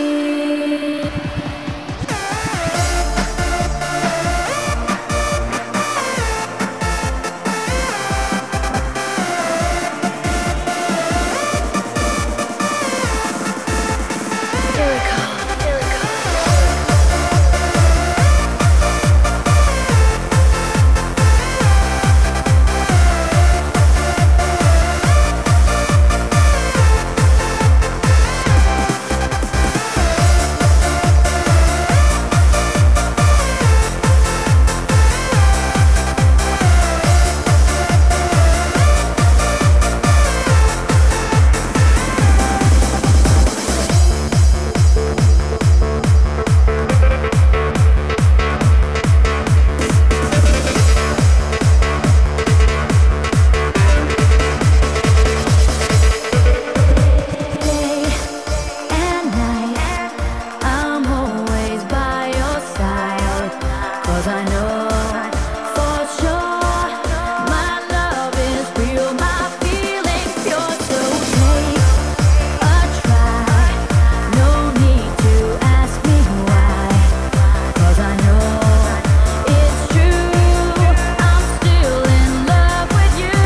Day and night, I'm always by your side, 'cause I know for sure my love is real, my feelings pure, so take a try, no need to ask me why, 'cause I know it's true, I'm still in love with you,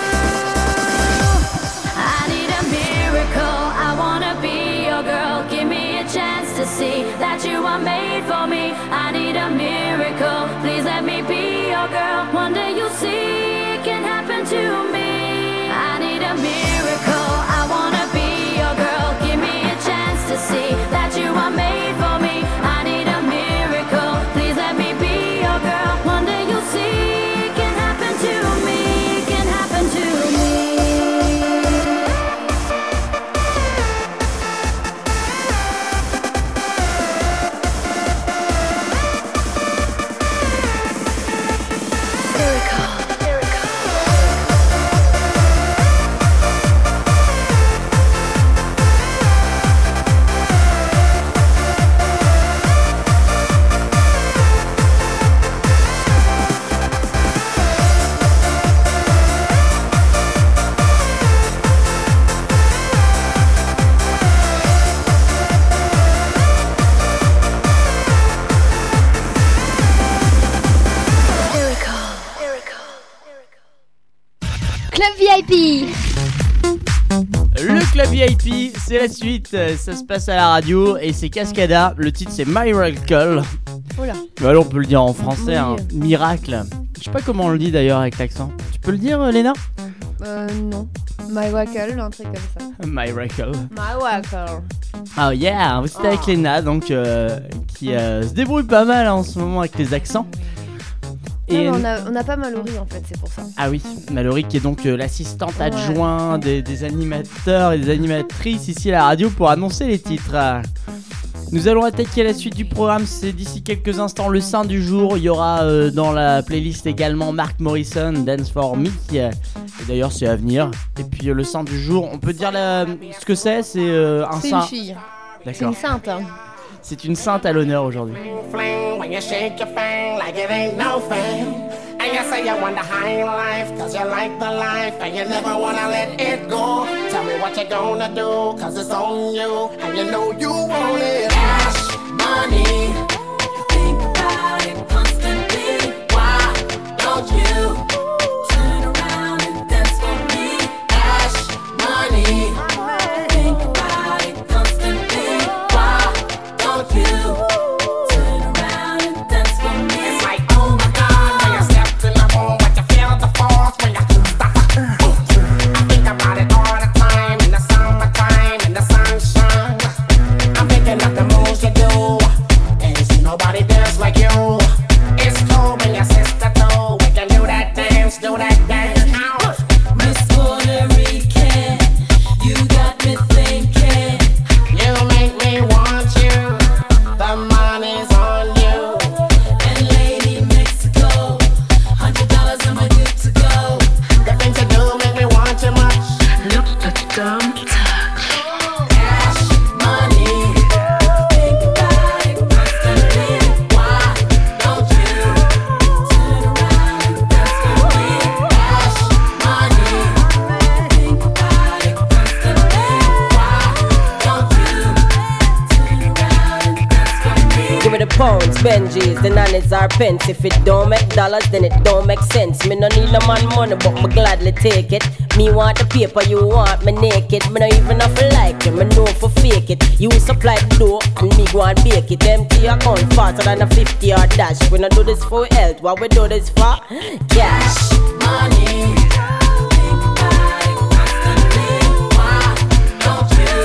I need a miracle, I wanna be your girl, give me a chance to see that you are made for me, I need a miracle, please let me be your girl, one day you'll see it can happen to me, I need a miracle, I wanna be your girl, give me a chance to see that you are made for me, I need a miracle, please let me be your girl, one day you'll see it can happen to me, it can happen to me. Club V I P. Le Club V I P, c'est la suite, ça se passe à la radio et c'est Cascada, le titre c'est Miracle. Oula. Voilà, on peut le dire en français, Oui. hein. Miracle. Je sais pas comment on le dit d'ailleurs avec l'accent. Tu peux le dire, euh, Léna? Euh, non. Miracle, un truc comme ça. Miracle. Miracle. Oh yeah, c'était avec Léna, donc euh, qui euh, se débrouille pas mal en ce moment avec les accents. Non, Et mais on, a, on a pas Mallory en fait, c'est pour ça. Ah oui, Mallory qui est donc euh, l'assistante Ouais. adjointe des, des animateurs et des animatrices ici à la radio pour annoncer les titres. Nous allons attaquer la suite du programme, c'est d'ici quelques instants le sein du jour. Il y aura euh, dans la playlist également Mark Morrison, Dance for Me. Et d'ailleurs c'est à venir. Et puis euh, le sein du jour, on peut dire la- ce que c'est, c'est euh, un C'est sein. une fille. C'est D'accord. une sainte. Hein. C'est une sainte à l'honneur aujourd'hui. Fling when you shake your thing like it ain't no thing. And you say you want the high life, cause you like the life, and you never wanna let it go. Tell me what you gonna do, cause it's on you, and you know you want it. Cash, money, you think about it constantly. Why don't you turn around and dance for me? Cash, money, think about it constantly. Why don't you turn around and dance for me? It's like, oh my God, when you step in the room, but you feel the force when you start to I think about it all the time, in the summertime, in the sunshine. I'm thinking of the moves you do, and you see nobody dance like you. It's cool when your sister too, we can do that dance, do that dance now. Miss Puerto Rican, you got me thinking. You make me want you, the money's on you. And Lady Mexico, hundred dollars and we're good to go. The things you do make me want you much. Look at them touch. Cash, money, think about it constantly. Why don't you turn around and dance for me? Cash, money, think about it constantly. Why don't you turn around and dance for me? Give me the pounds, Benjis, the nannies are pence. If it don't make dollars, then it don't make sense. Me no need no man money, but me gladly take it. Me want the paper, you want me naked. Me no even have to like it, me know for fake it. You supply the dough, and me go and bake it. Empty account faster than a fifty yard dash. We no do this for health, what we do this for? Cash. Money, think about it constantly. Why don't you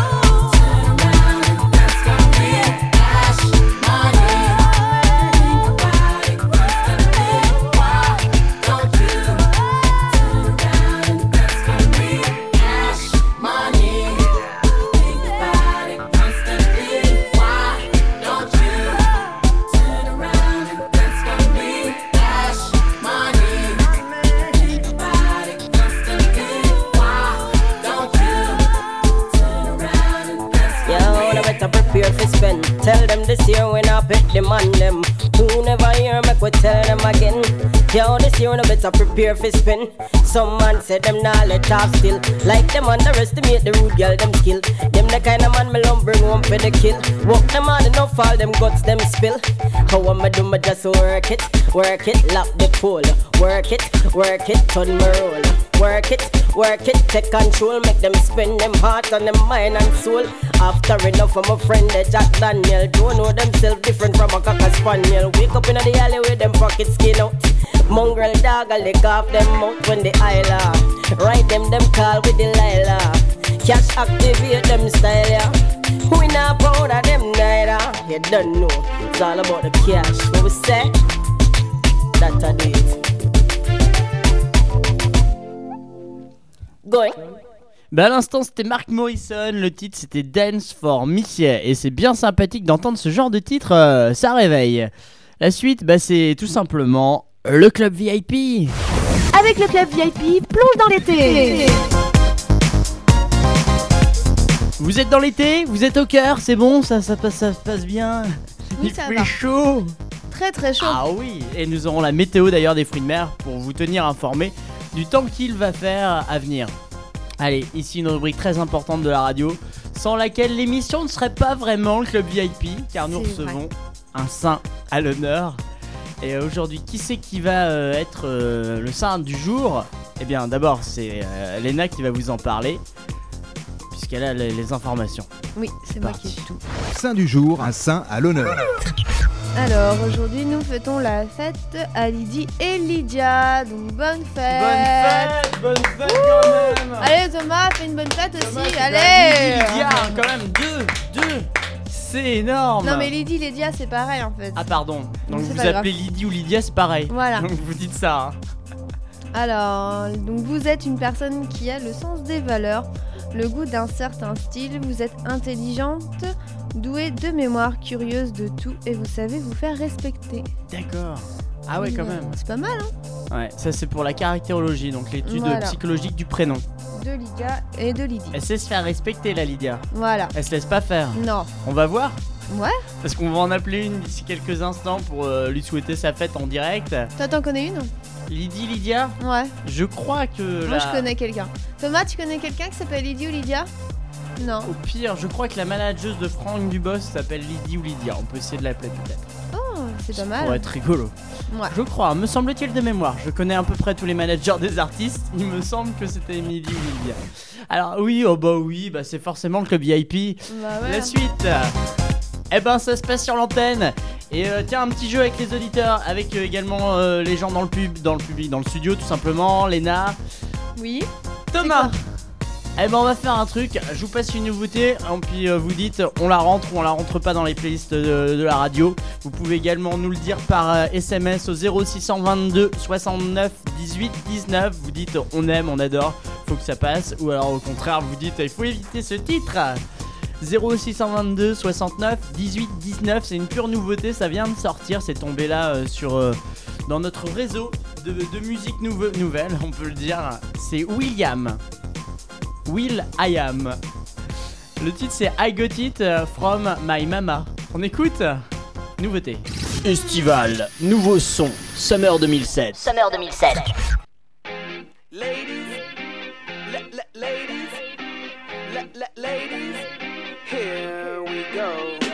turn around and dance for me? Cash, money, think about it constantly. Why don't you turn around and dance for me? Cash, money, think about it constantly. Why don't you turn around and dance for me? Cash, money, think about it constantly. Why don't you turn around and dance for me? Yo, now better prepare for spend. Tell them this year when I pick them on them. Who never hear me, we tell them again. Yo, this year now better prepare for spend. Some man say them nah let off still. Like them underestimate the rude girl them skill. Them the kind of man me love bring home for the kill. Walk them hard enough, all them guts them spill. How am I do me just work it, work it, lap the pole. Work it, work it, turn me roll. Work it, work it, take control. Make them spend them heart and them mind and soul. After enough of my friend the Jack Daniel. Don't know themselves different from a cocker spaniel. Wake up in the alley with them pockets skin out. Mongrel dog a lick off them mouth when the isla. Ride them them call with the Lila. Cash activate them style yeah. We not proud of them neither. You don't know, it's all about the cash. What we say, that I do it. Going. Bah à l'instant c'était Mark Morrison, le titre c'était Dance for Me et c'est bien sympathique d'entendre ce genre de titre, euh, ça réveille. La suite bah c'est tout simplement le club V I P. Avec le club V I P, plonge dans l'été. Vous êtes dans l'été, vous êtes au cœur, c'est bon, ça, ça, passe, ça passe bien. Oui, Il ça fait va. chaud. Très très chaud. Ah oui, et nous aurons la météo d'ailleurs des fruits de mer pour vous tenir informé du temps qu'il va faire à venir. Allez, ici une rubrique très importante de la radio, sans laquelle l'émission ne serait pas vraiment le club V I P, car nous C'est recevons vrai. un saint à l'honneur. Et aujourd'hui, qui c'est qui va euh, être euh, le saint du jour? Eh bien, d'abord, c'est euh, Léna qui va vous en parler, puisqu'elle a les, les informations. Oui, c'est moi qui ai tout. Saint du jour, un saint à l'honneur. Alors aujourd'hui nous fêtons la fête à Lydie et Lydia, donc bonne fête. Bonne fête, bonne fête quand même. Allez Thomas, fais une bonne fête Thomas, aussi, c'est allez. pas Lydia, quand même deux, deux, c'est énorme. Non mais Lydie, Lydia c'est pareil en fait. Ah pardon, donc C'est vous pas appelez grave. Lydie ou Lydia, c'est pareil. Voilà. Donc vous dites ça. Hein. Alors, donc vous êtes une personne qui a le sens des valeurs, le goût d'un certain style, vous êtes intelligente, douée de mémoire, curieuse de tout et vous savez vous faire respecter. D'accord. Ah ouais, Oui, quand euh, même. C'est pas mal hein. Ouais, ça c'est pour la caractérologie, donc l'étude Voilà. psychologique du prénom. De Lydia et de Lydie. Elle sait se faire respecter la Lydia. Voilà. Elle se laisse pas faire. Non. On va voir. Ouais. Parce qu'on va en appeler une d'ici quelques instants pour euh, lui souhaiter sa fête en direct. Toi, t'en connais une? Lydie, Lydia? Ouais. Je crois que. Moi, la... je connais quelqu'un. Thomas, tu connais quelqu'un qui s'appelle Lydie ou Lydia? Non. Au pire, je crois que la manageuse de Franck Dubos s'appelle Lydie ou Lydia. On peut essayer de l'appeler peut-être. Oh, c'est pas mal. Ça pourrait être rigolo. Ouais. Je crois, me semble-t-il de mémoire. Je connais à peu près tous les managers des artistes. Il me semble que c'était Lydie ou Lydia. Alors oui, oh bah oui, bah c'est forcément le club V I P. Bah ouais. La suite. Eh ben ça se passe sur l'antenne. Et euh, tiens, un petit jeu avec les auditeurs, avec euh, également euh, les gens dans le pub, dans le public, dans le studio tout simplement. Léna. Oui. Thomas. Eh ben on va faire un truc, je vous passe une nouveauté, et puis euh, vous dites on la rentre ou on la rentre pas dans les playlists de, de la radio. Vous pouvez également nous le dire par euh, S M S au zéro six vingt-deux soixante-neuf dix-huit dix-neuf. Vous dites on aime, on adore, faut que ça passe. Ou alors au contraire vous dites il faut éviter ce titre. Zéro six vingt-deux soixante-neuf dix-huit dix-neuf, c'est une pure nouveauté, ça vient de sortir, c'est tombé là euh, sur euh, dans notre réseau de, de musique nouve- nouvelle, on peut le dire. C'est William. Will I Am. Le titre c'est I Got It from My Mama. On écoute. Nouveauté. Estival, nouveau son, Summer deux mille sept. Summer deux mille sept. Ladies, la, la, ladies, la, la, ladies, here we go.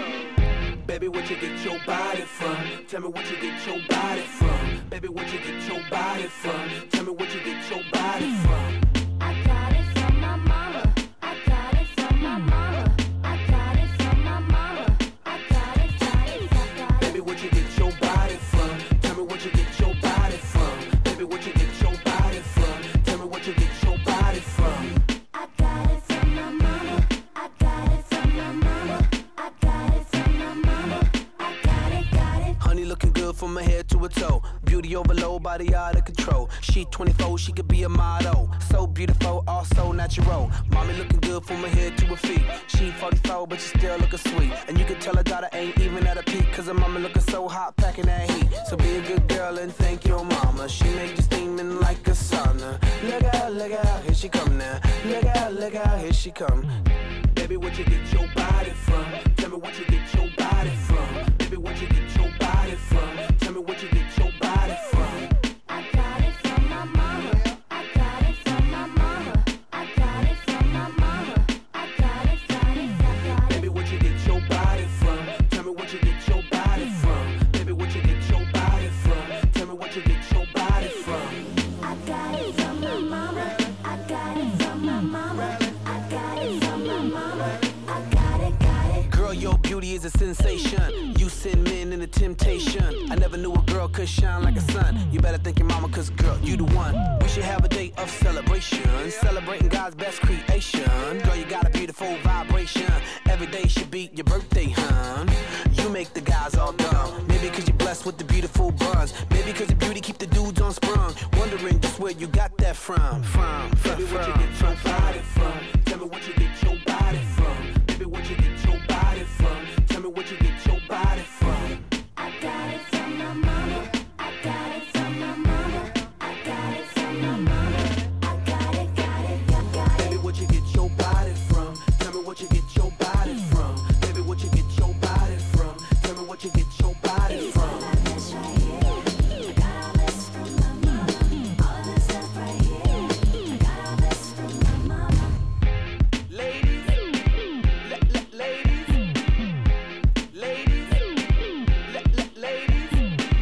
Baby, what you get your body from? Tell me what you get your body from. Baby, what you get your body from? Tell me what you get your body from. I got it from my mama. I got it from my mama. I got it from my mama. I got it, got it, got it. Baby, what you get your body from? Tell me what you get your body from. Baby, what you get your body from? Tell me what you get your body from. I got it from my mama. I got it from my mama. I got it from my mama. I got it, got it. Honey looking good from her head to her toe. Beauty overload, body out of control. She twenty-four, she could be a model. So beautiful, also natural. Mommy looking good from her head to her feet. She forty-four, but she still looking sweet. And you can tell her daughter ain't even at a peak, cause her mama looking so hot, packing that heat. So be a good girl and thank your mama. She make you steaming like a sauna. Look out, look out, here she come now. Look out, look out, here she come. Baby, what you get your body from? Tell me what you get your body from. Baby, what you get your body from? Tell me what you get your body from. I got it from my mama. I got it from my mama. I got it from my mama. I got it, got it, got it. Baby, what you get your body from? Tell me what you get your body from. Baby, what you get your body from? Tell me what you get your body from. I got it from my mama. I got it from my mama. I got it from my mama. I got it, got it. Girl, your beauty is a sensation. You send men into temptation. I never knew a girl could shine like a sun. You better thank your mama, cause girl, you the one. We should have a day of celebration. Celebrating God's best creation. Girl, you got a beautiful vibration. Every day should be your birthday, hun. You make the guys all dumb. Maybe cause you're blessed with the beautiful buns. Maybe cause your beauty keep the dudes on sprung. Wondering just where you got that from. From, from, Baby, what you get your body from? Tell me what you get your body from. Baby, what you get your body from? Tell me what you get your body from. I got it from my mama. I got it from my mama. I got it from my mama. I got it, got it, got, got it. Baby, what you get your body from? Tell me what you get your body from. Baby, what you get your body from? Tell me what you get your body from. This right here. I got all this from my mama. All of this stuff right here. I got all this from my mama. Ladies, la, la, ladies, ladies, la, la, ladies,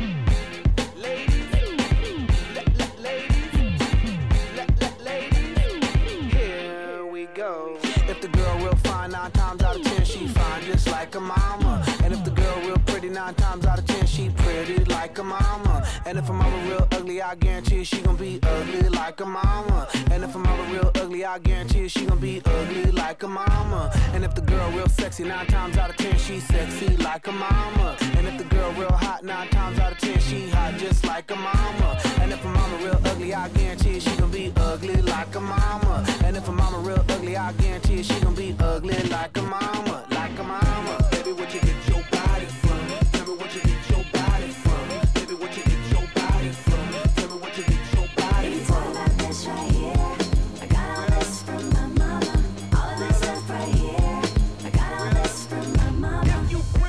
ladies, la, la, ladies, la, la, ladies. Here we go. If the girl real fine, nine times out of ten she fine just like a mama. And if the girl real pretty, nine times out of ten she pretty like a mama. And if her mama real ugly, I guarantee she gon' be ugly like a mama. And if her mama real ugly, I guarantee she gon' be ugly like a mama. And if the girl real sexy, nine times out of ten she sexy like a mama. And if the girl real hot, nine times out of ten she hot just like a mama. And if her mama real ugly, I guarantee she gon' be ugly like a mama. And if her mama real ugly, I guarantee she gon' be ugly like a mama, like a mama. Baby, what you get your body from? Tell me what you get your body from. Baby, what you get your body from? Tell me what you get your body from. This right here. I got all this from my mama. All of this stuff right here. I got all this from my mama. If you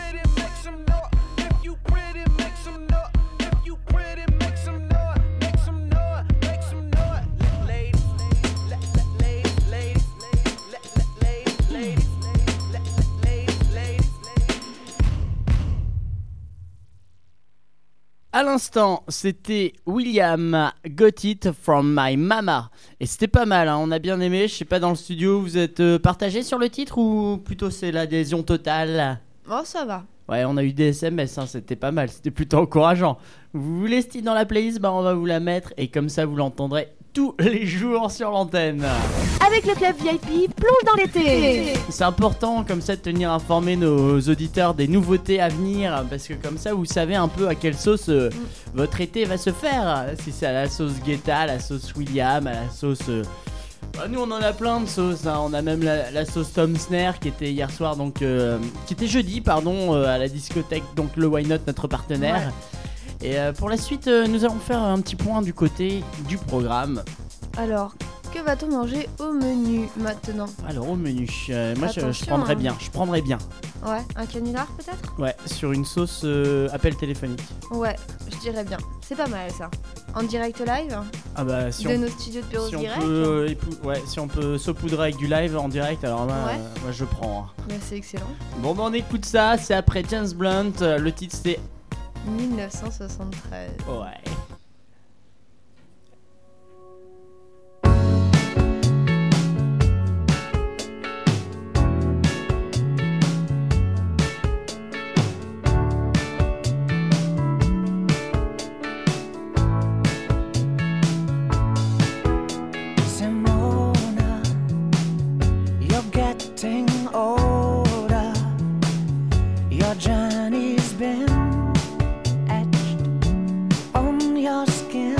à l'instant, c'était William Got It From My Mama. Et c'était pas mal, hein, on a bien aimé. Je sais pas, dans le studio, vous êtes euh, partagé sur le titre ou plutôt c'est l'adhésion totale? Oh, ça va. Ouais, on a eu des S M S, hein, c'était pas mal, c'était plutôt encourageant. Vous voulez ce titre dans la playlist? Bah, on va vous la mettre et comme ça, vous l'entendrez tous les jours sur l'antenne. Avec le club V I P, plonge dans l'été. C'est important comme ça de tenir informés nos auditeurs des nouveautés à venir, parce que comme ça vous savez un peu à quelle sauce euh, mm. votre été va se faire. Si c'est à la sauce Guetta, à la sauce William, à la sauce... Euh... Bah, nous on en a plein de sauces, hein. On a même la, la sauce Tom Snare qui était hier soir, donc euh, qui était jeudi pardon, euh, à la discothèque, donc le Why Not, notre partenaire. Ouais. Et euh, pour la suite, euh, nous allons faire un petit point du côté du programme. Alors, que va-t-on manger au menu maintenant? Alors au menu, euh, moi je, je prendrais hein. bien, je prendrais bien. Ouais, un canular peut-être? Ouais, sur une sauce euh, appel téléphonique. Ouais, je dirais bien. C'est pas mal ça. En direct live? Ah bah si de on, nos studios de Péros si direct. On peut, euh, épou- ouais, si on peut saupoudrer avec du live en direct, alors là, ouais. euh, moi je prends. Bah, c'est excellent. Bon bah on écoute ça, c'est après James Blunt, euh, le titre c'est dix-neuf cent soixante-treize. Ouais. Journey's been etched on your skin.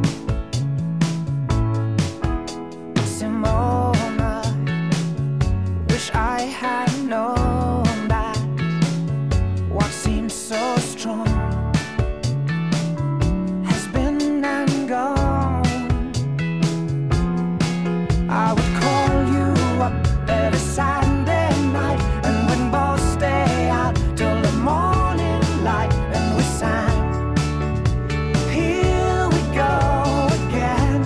Simona, wish I had known that what seemed so strong has been and gone. I would call you up every Saturday night and we'd both stay out till the morning light, and we sang, here we go again.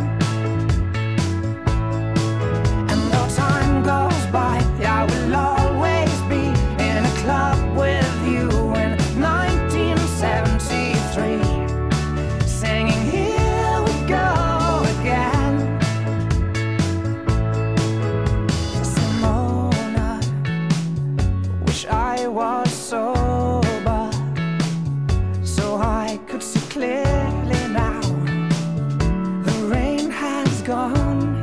And though time goes by, I will always be in a club with you in nineteen seventy-three, singing, here we go again. Simona, wish I was sober so I could see clearly now. The rain has gone.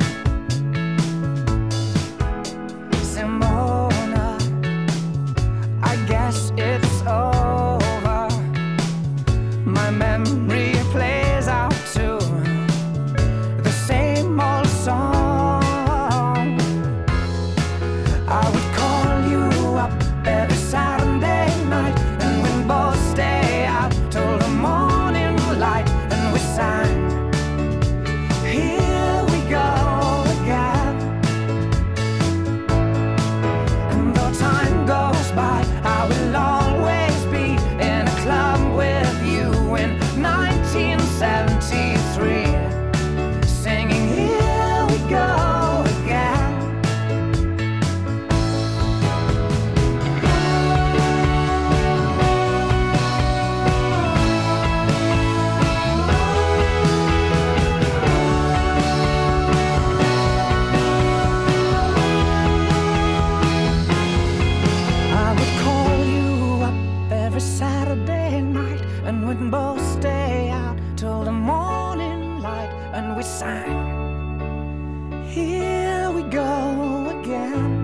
Simona, I guess it's over. My memory plays out to the same old song. I would call you up every Saturday night and we'd both stay out till the morning light, and we sang, here we go again. And though time goes by, I will always be in a club with you in nineteen seventy-three, singing, here we go again. I would call you up every Saturday night and we'd both stay out till the morning light, and we sang, here we go again.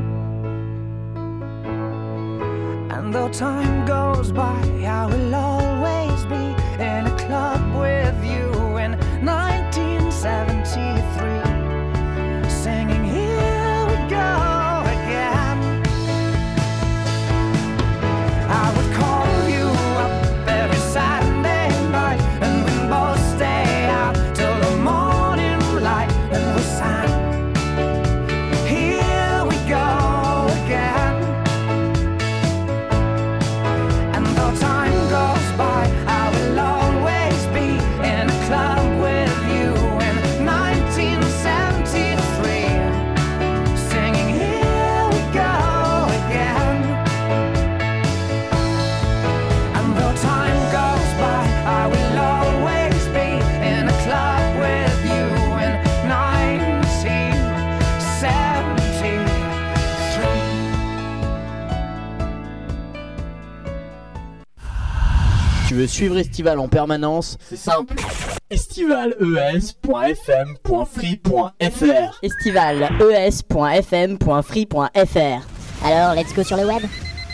And though time goes by, I will always be in a club with you in nineteen seventy-three, singing, here we go again. I would call you up every Saturday night and we'd both stay out till the morning light, and we sang, here we go again. veux suivre Estival en permanence, c'est simple. estival e s point f m point free point f r estival e s point f m point free point f r. Alors, let's go sur le web.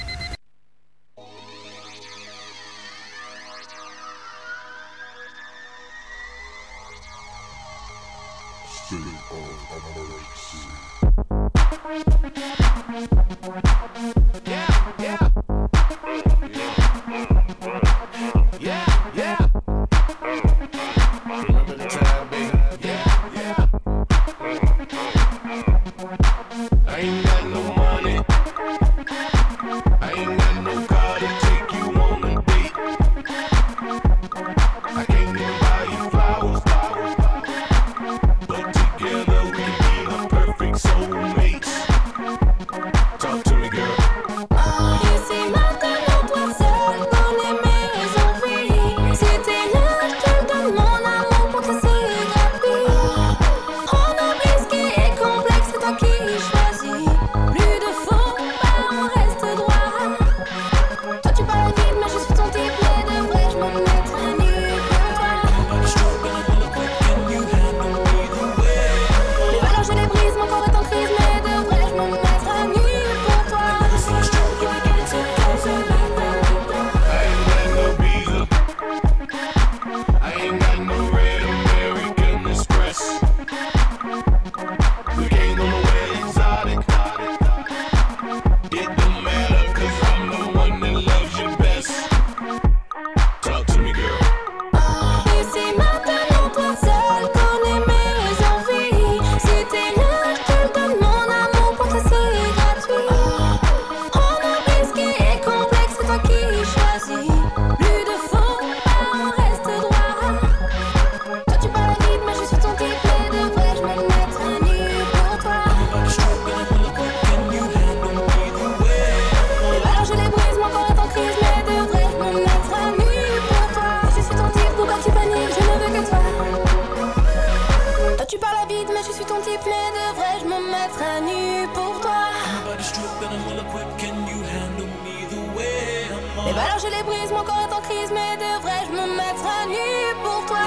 Les valeurs je les brise, mon corps est en crise, mais devrais-je me mettre à nu pour toi?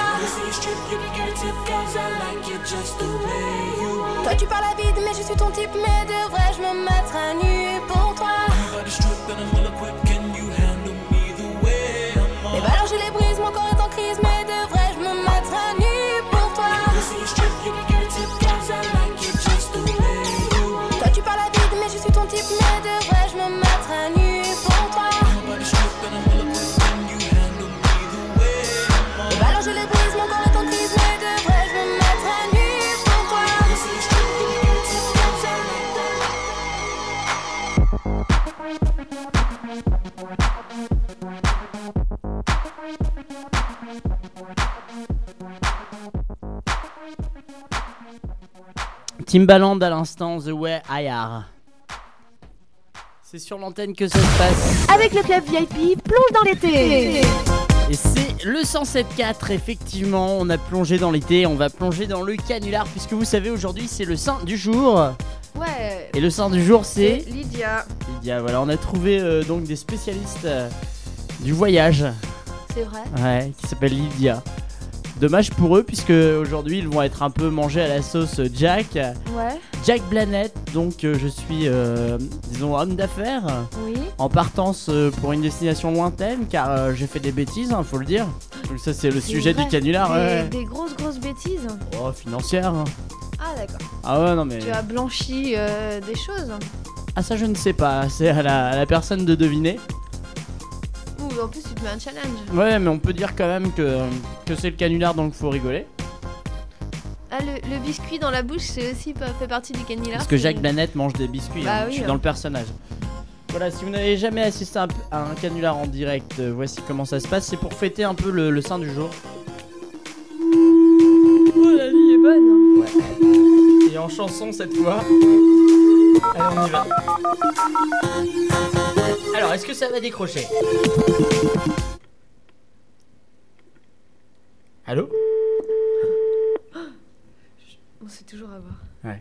Toi tu parles à vide, mais je suis ton type, mais devrais-je me mettre à nu pour toi? Les valeurs je les brise, mon corps est en crise, mais devrais-je me mettre à nu pour toi? Toi tu parles à vide, mais je suis ton type, mais devrais-je me mettre à nu pour toi? Les valeurs je les brise, mon corps est en crise, mais devrais-je me mettre à nu pour toi? Timbaland à l'instant, The Way I Are. C'est sur l'antenne que ça se passe. Avec le club V I P, plonge dans l'été. Et c'est le cent sept quatre, effectivement, on a plongé dans l'été, on va plonger dans le canular, puisque vous savez, aujourd'hui c'est le saint du jour. Ouais. Et le saint du jour c'est... Lydia. Lydia, voilà, on a trouvé euh, donc des spécialistes euh, du voyage. C'est vrai. Ouais, qui s'appelle Lydia. Dommage pour eux, puisque aujourd'hui ils vont être un peu mangés à la sauce Jack. Ouais. Jack Blanet, donc euh, je suis, euh, disons, homme d'affaires. Oui. En partance euh, pour une destination lointaine, car euh, j'ai fait des bêtises, hein, faut le dire. Donc ça c'est le C'est sujet vrai. du canular. Des, Ouais. des grosses grosses bêtises. Oh, financière. hein. Ah d'accord. Ah ouais, non mais... Tu as blanchi euh, des choses. Ah ça je ne sais pas, c'est à la, à la personne de deviner. Ouh, en plus tu te mets un challenge. Ouais, mais on peut dire quand même que, que c'est le canular, donc faut rigoler. Ah, le, le biscuit dans la bouche, c'est aussi pas- fait partie du canular. Parce que c'est- Jacques Blanet mange des biscuits, Bah hein, oui, je suis hein. dans le personnage. Voilà, si vous n'avez jamais assisté à un, à un canular en direct, euh, voici comment ça se passe. C'est pour fêter un peu le, le saint du jour. Oh, la vie est bonne. Ouais. Et en chanson cette fois. Allez, on y va. Alors, est-ce que ça va décrocher? Allô? On sait toujours avoir. Ouais.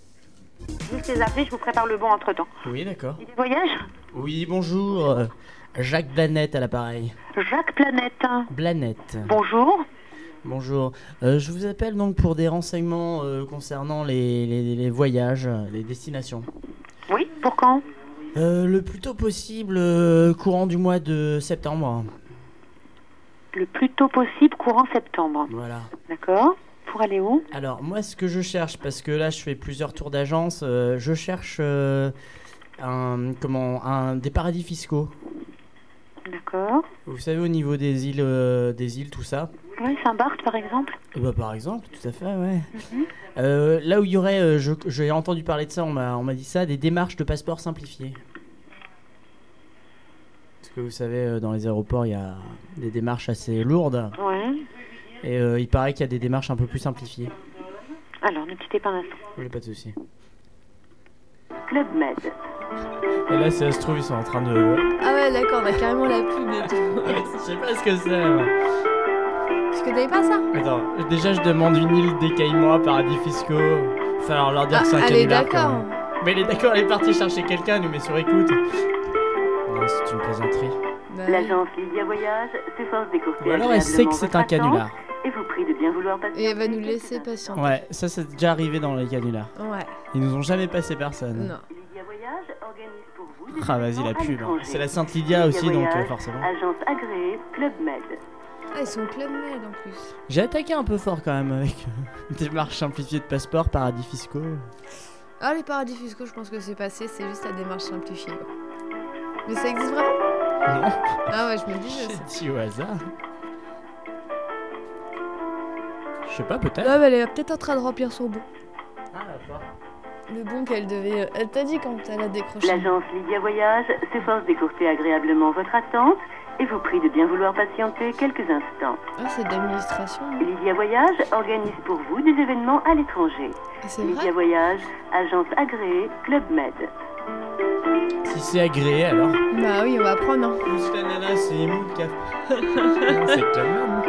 Juste les appeler, je vous prépare le bon entre temps. Oui, d'accord. Des voyages? Oui, bonjour. Euh, Jacques Blanette à l'appareil. Jacques Planète. Blanette. Bonjour. Bonjour. Euh, je vous appelle donc pour des renseignements euh, concernant les, les, les voyages, les destinations. Oui, pour quand euh, Le plus tôt possible, euh, courant du mois de septembre. Le plus tôt possible, courant septembre. Voilà. D'accord. Pour aller où? Alors, moi, ce que je cherche, parce que là, je fais plusieurs tours d'agence, euh, je cherche euh, un, comment, un, des paradis fiscaux. D'accord. Vous savez, au niveau des îles, euh, des îles, tout ça. Oui, Saint-Barth, par exemple. Eh ben, par exemple, tout à fait, ouais. Mhm. Euh, là où il y aurait, euh, je- j'ai entendu parler de ça, on m'a on m'a dit ça, des démarches de passeport simplifiées. Parce que vous savez, euh, dans les aéroports, il y a des démarches assez lourdes. Ouais. Et euh, il paraît qu'il y a des démarches un peu plus simplifiées. Alors, ne quittez pas un instant. Oui, pas de souci. Club Med. Et là, si ça se trouve, ils sont en train de... Ah ouais, d'accord, on a carrément la pub et tout. Je sais pas ce que c'est. Ouais. Tu connais pas ça? Attends, déjà, je demande une île des Caïmans, paradis fiscaux. Il va falloir leur dire Ah, que c'est un elle est canular. d'accord. quand même. Mais elle est d'accord, elle est partie chercher quelqu'un, elle nous met sur écoute. Non, c'est une plaisanterie. L'agence Lydia Voyage s'efforce d'écourter Ou alors elle sait que c'est un agréablement votre canular. attente et vous prie de bien vouloir patienter. Et elle va nous laisser patienter. Ouais, ça, c'est déjà arrivé dans les canulars. Ouais. Ils nous ont jamais passé personne. Non. Lydia Voyage organise pour vous des Ah, vas-y, la événements à pub. hein. l'étranger. C'est la Sainte Lydia Lydia aussi, donc euh, Voyage, forcément. Agence agréée Club Med. Ah, ils sont Club Med en plus. J'ai attaqué un peu fort quand même avec euh, des démarches simplifiées de passeport, paradis fiscaux. Ah, les paradis fiscaux, je pense que c'est passé, c'est juste la démarche simplifiée. quoi. Mais ça existe vraiment? Non. Ah ouais, je me dis, je sais. J'ai dit au hasard. Je sais pas, peut-être. Ouais, mais elle est peut-être en train de remplir son bon. Ah, d'accord. Le bon qu'elle devait. Elle t'a dit quand elle a décroché. L'agence Lydia Voyage s'efforce d'écourter agréablement votre attente et vous prie de bien vouloir patienter quelques instants. Ah, c'est de l'administration. Lydia Voyage organise pour vous des événements à l'étranger. C'est Lydia vrai? Voyage, agence agréée Club Med. Si c'est agréé, alors. Bah oui, on va prendre. Hein. Plus la nana, c'est mou de café. C'est quand même.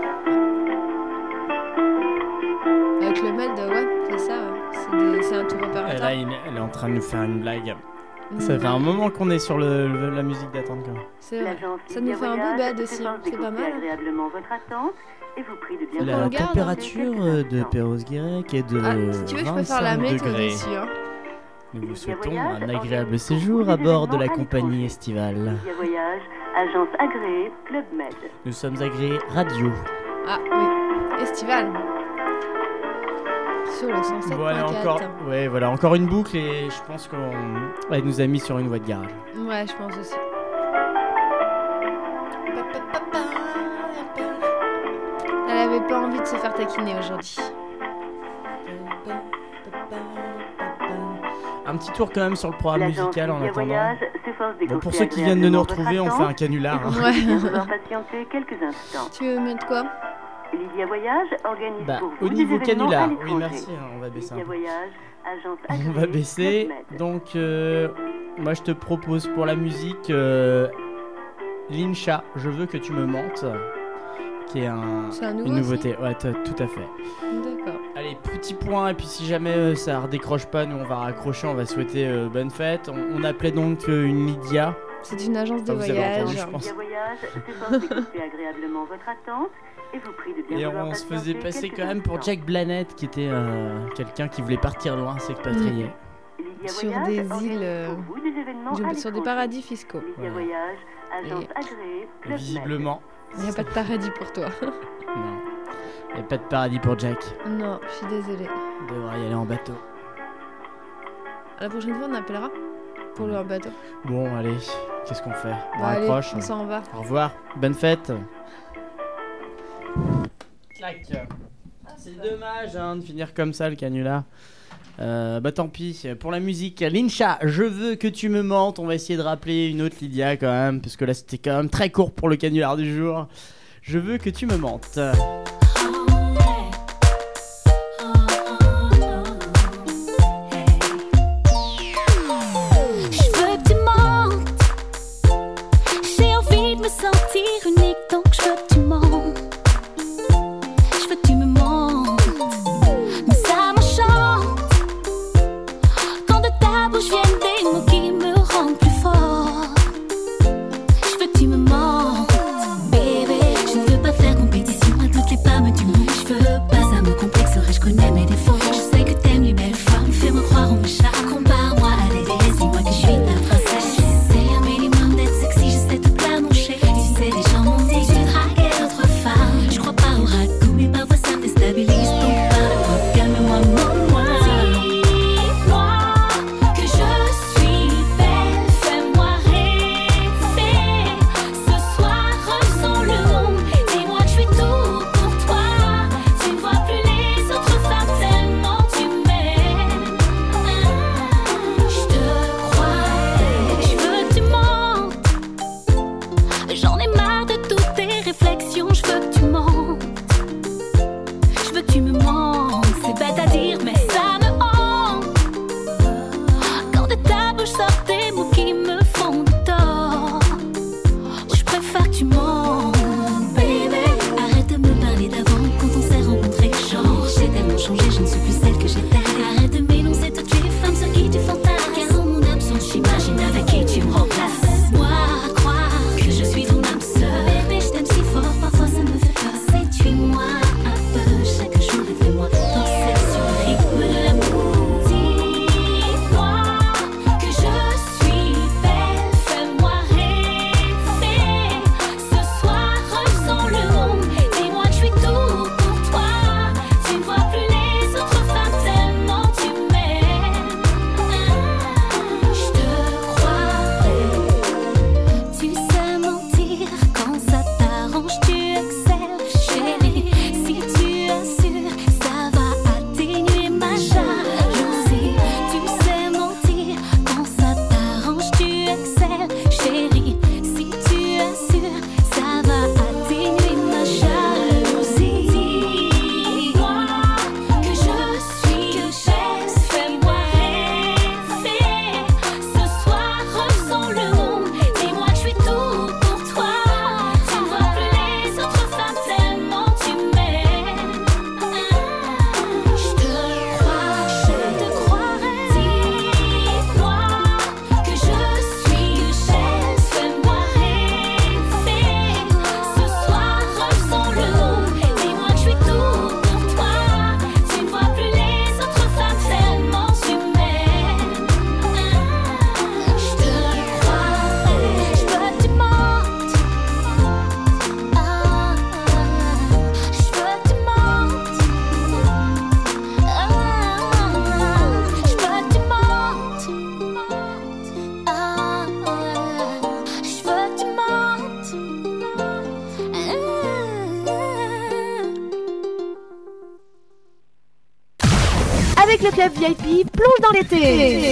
Avec le Med, ouais, c'est ça. ouais. C'est des- C'est un tour Et opérateur. là, il- elle est en train de nous faire une blague. Ça fait un moment qu'on est sur le, le- la musique d'attente quand même. C'est vrai. L'agence Ça nous Lydia fait un beau Voyage bad aussi. s'efforce C'est pas d'écourter mal. agréablement votre attente et vous prie de bien La vouloir température euh, de Perros-Guirec est de Ah, si tu veux, je peux faire la vingt-cinq météo degrés. dessus. Hein. Nous vous souhaitons un agréable séjour à bord de la compagnie estivale. Lydia Voyage, agence agréée Club Med. Nous sommes agréés radio. Ah oui, estival. Sur le cent sept Bon, allez, point encore, quatre. ouais, voilà, encore une boucle et je pense qu'on elle nous a mis sur une voie de garage. Ouais, je pense aussi. Elle avait pas envie de se faire taquiner aujourd'hui. Un petit tour quand même sur le programme L'agence musical en Lydia attendant. Voyage s'efforce d'écourter Bon, pour ceux qui viennent de nous agréablement retrouver, on votre fait un attente canular. et vous hein. prie de bien vouloir patienter quelques instants. Tu veux mettre quoi? Lydia Voyage organise Bah, pour vous au niveau des événements canular, à oui l'étranger. merci, hein, on va baisser un Lydia peu. Voyage, agence On agréée va baisser. Club Med. Donc, euh, moi je te propose pour la musique euh, Lincha, Je veux que tu me mentes, qui est, un, C'est un nouveau une nouveauté. Ouais, t- tout à fait. D'accord. Allez, petit point, et puis si jamais euh, ça redécroche pas, nous on va raccrocher, on va souhaiter euh, bonne fête. On, on appelait donc euh, une Lydia. C'est une agence de Ah, vous avez voyage. entendu, je pense. Lydia Voyage s'efforce d'écourter agréablement votre attente et vous prie de bien Et vouloir on se patienter faisait passer quelques quand même pour instants. Jack Blanette, qui était euh, quelqu'un qui voulait partir loin, s'expatrier. Lydia Sur Voyage des organise îles. euh, pour vous des événements à Sur des l'étranger. paradis fiscaux. Lydia Voilà. Voyage, agence Et- agréée Club Med. Visiblement, Il n'y a pas de paradis pour toi. non. Il n'y a pas de paradis pour Jack. Non, je suis désolée. Il devrait y aller en bateau. La prochaine fois, on appellera pour le bateau. Bon, allez, qu'est-ce qu'on fait On Bon, allez, raccroche. on s'en va. Au revoir, bonne fête. Clac. Ah, c'est dommage hein, de finir comme ça le canular. Euh, bah tant pis, pour la musique, Lincha, Je veux que tu me mentes. On va essayer de rappeler une autre Lydia quand même, parce que là c'était quand même très court pour le canular du jour. Je veux que tu me mentes. Je veux que tu mentes. J'ai envie de me sentir unique, donc je veux que tu mentes. Je veux que tu me mentes. Mais ça m'enchante quand de ta bouche viennent des mots qui me rendent plus fort. Je veux Avec le club V I P, plonge dans l'été.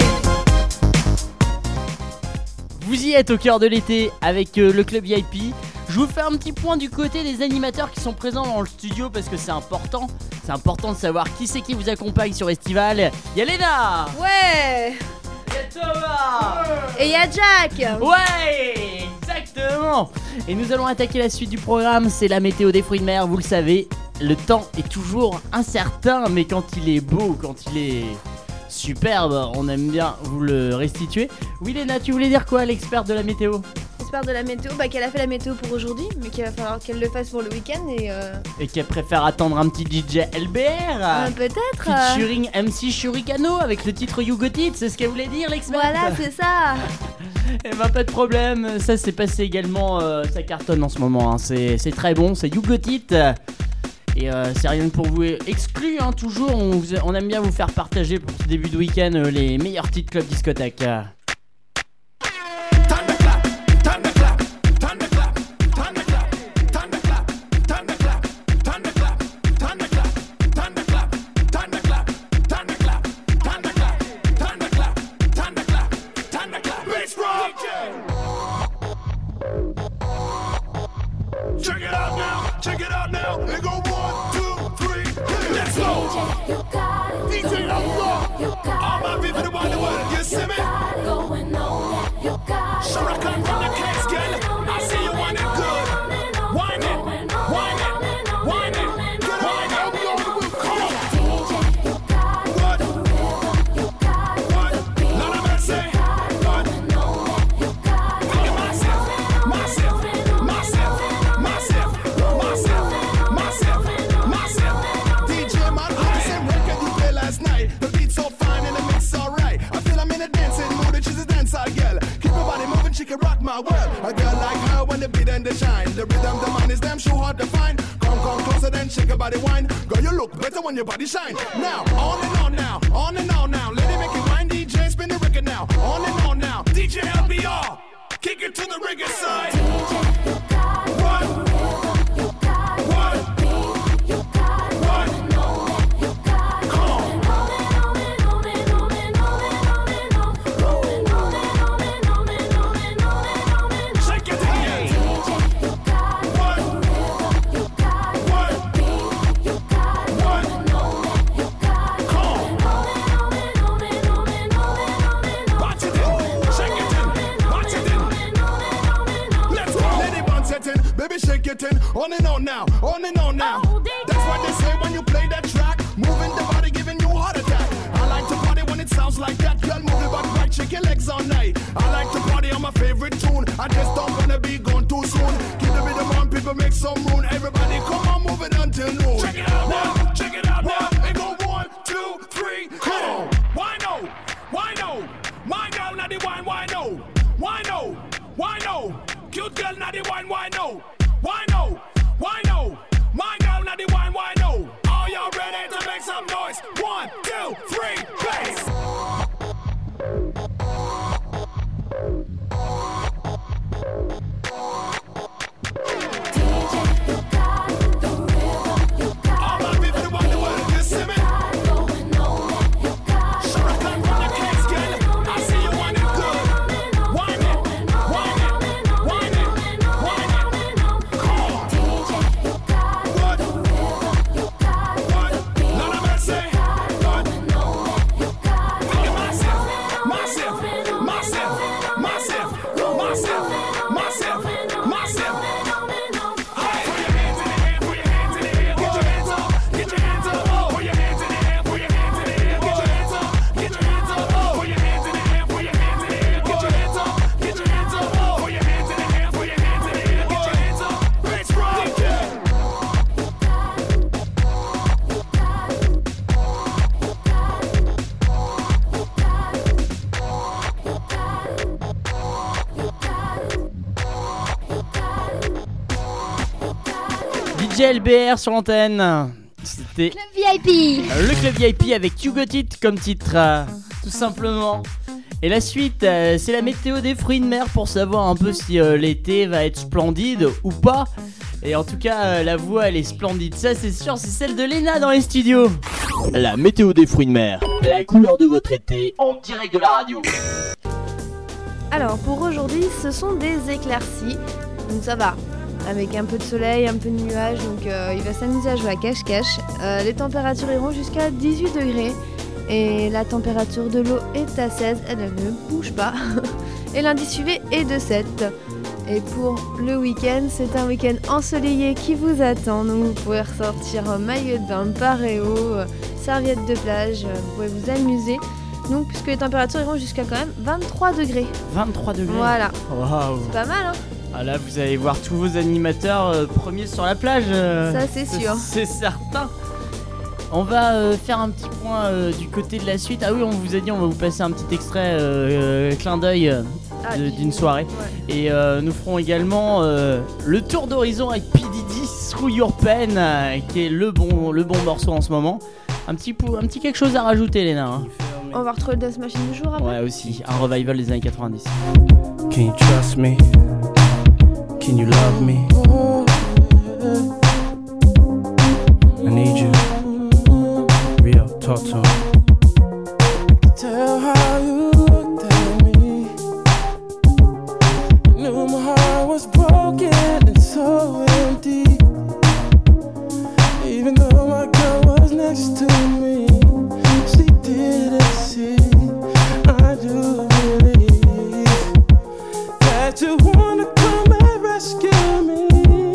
Vous y êtes au cœur de l'été avec euh, le club V I P. Je vous fais un petit point du côté des animateurs qui sont présents dans le studio parce que c'est important. C'est important de savoir qui c'est qui vous accompagne sur Estival. Il y a Léna. Ouais. Il y a Thomas. Et il y a Jack. Ouais, exactement. Et nous allons attaquer la suite du programme. C'est la météo des fruits de mer, vous le savez. Le temps est toujours incertain, mais quand il est beau, quand il est superbe, on aime bien vous le restituer. Oui Léna, tu voulais dire quoi, l'experte de la météo? L'experte de la météo, bah qu'elle a fait la météo pour aujourd'hui, mais qu'il va falloir qu'elle le fasse pour le week-end et euh... Et qu'elle préfère attendre un petit D J L B R euh, peut-être featuring M C Shurikano avec le titre You Got It, c'est ce qu'elle voulait dire l'experte. Voilà, c'est ça. Eh ben pas de problème, ça s'est passé également, euh, ça cartonne en ce moment, hein. c'est, c'est très bon, c'est You Got It. Et euh, c'est rien que pour vous exclu, hein, toujours, on, vous, on aime bien vous faire partager pour ce début de week-end euh, les meilleurs titres club discothèque. Check it out now, check it out now. They go one, two, three, let's go. D J Outlaw, all my people that want the world, you see me? Shuriken from the case, girl. I see you want it good. Wind it, wind it, wind it, get on it, Outlaw, come on. What? What? Lord have mercy. What? Make it massive, massive, massive. She can rock my world. A girl like her when the beat and the shine. The rhythm, the man is damn sure hard to find. Come, come closer, then shake your body wine. Girl, you look better when your body shine. Now, on and on now, on and on now. Let it make it wine, D J, spin the record now. On and on now, D J L B R, kick it to the reggae side. What? Baby, shake it in, on and on now, on and on now. That's what they say when you play that track. Moving the body, giving you a heart attack. I like to party when it sounds like that. Girl, move your body right, shake your legs all night. I like to party on my favorite tune. I just don't wanna be gone too soon. Keep the rhythm on, people make some room. Everybody, come on, move it until noon. Check it out now, check it out now. They go one, two, three, come on. Why no? Why no? My girl, not the wine, why no? Why no? Why no? Cute girl, not the wine, why no? Why no? Why no? My girl, not the wine, why no? Are y'all ready to make some noise? One, two, three, bass! All my people that want the world, you see me? Shuriken from the case, girl. I see you want it good. Wine it, wine it, wine it, wine it. Come on. What? What? Lord have mercy. What? Make it massive, massive, massive, massive, massive, massive, massive. Hey, put your hands in the air, put your hands in the air, get your hands up, get your hands up, put your hands in the air, put your hands in the air, get your hands up, get your hands up, put your hands in the air, put your hands in the air, get your hands up, get your hands up, put your hands in the air, put your hands in the air, get your hands up. Bass drum. D J L B R sur l'antenne. C'était Club V I P. euh, le club V I P avec You Got It comme titre, euh, tout simplement. Et la suite, euh, c'est la météo des fruits de mer pour savoir un peu si euh, l'été va être splendide ou pas. Et en tout cas, euh, la voix elle est splendide, ça c'est sûr, c'est celle de Léna dans les studios. La météo des fruits de mer. La couleur de votre été en direct de la radio. Alors pour aujourd'hui, ce sont des éclaircies, donc ça va. Avec un peu de soleil, un peu de nuages, donc euh, il va s'amuser à jouer à cache-cache. Euh, les températures iront jusqu'à dix-huit degrés et la température de l'eau est à seize, elle ne bouge pas. Et l'indice U V est de sept. Et pour le week-end, c'est un week-end ensoleillé qui vous attend. Donc vous pouvez ressortir maillot de bain, paréo, serviette de plage, vous pouvez vous amuser. Donc puisque les températures iront jusqu'à quand même vingt-trois degrés. vingt-trois degrés. Voilà. Waouh. C'est pas mal, hein. Ah là, vous allez voir tous vos animateurs euh, premiers sur la plage. euh, Ça, c'est sûr. C'est certain. On va euh, faire un petit point euh, du côté de la suite. Ah oui, on vous a dit, on va vous passer un petit extrait euh, euh, clin d'œil euh, Ah, de- du- d'une soirée. ouais. Et euh, nous ferons également euh, le tour d'horizon avec P. Diddy, Through Your Pen, euh, qui est le bon, le bon morceau en ce moment. Un petit, pou- un petit quelque chose à rajouter, Léna. hein. On va retrouver le Dance Machine du jour après. Ouais, aussi. Un revival des années quatre-vingt-dix. Can you trust me? Can you love me? I need you. Real, talk to me. Tell how you looked at me. Knew my heart was broken and so empty. Even though my girl was next to me, she didn't see. I do believe that you wanna come and rescue me.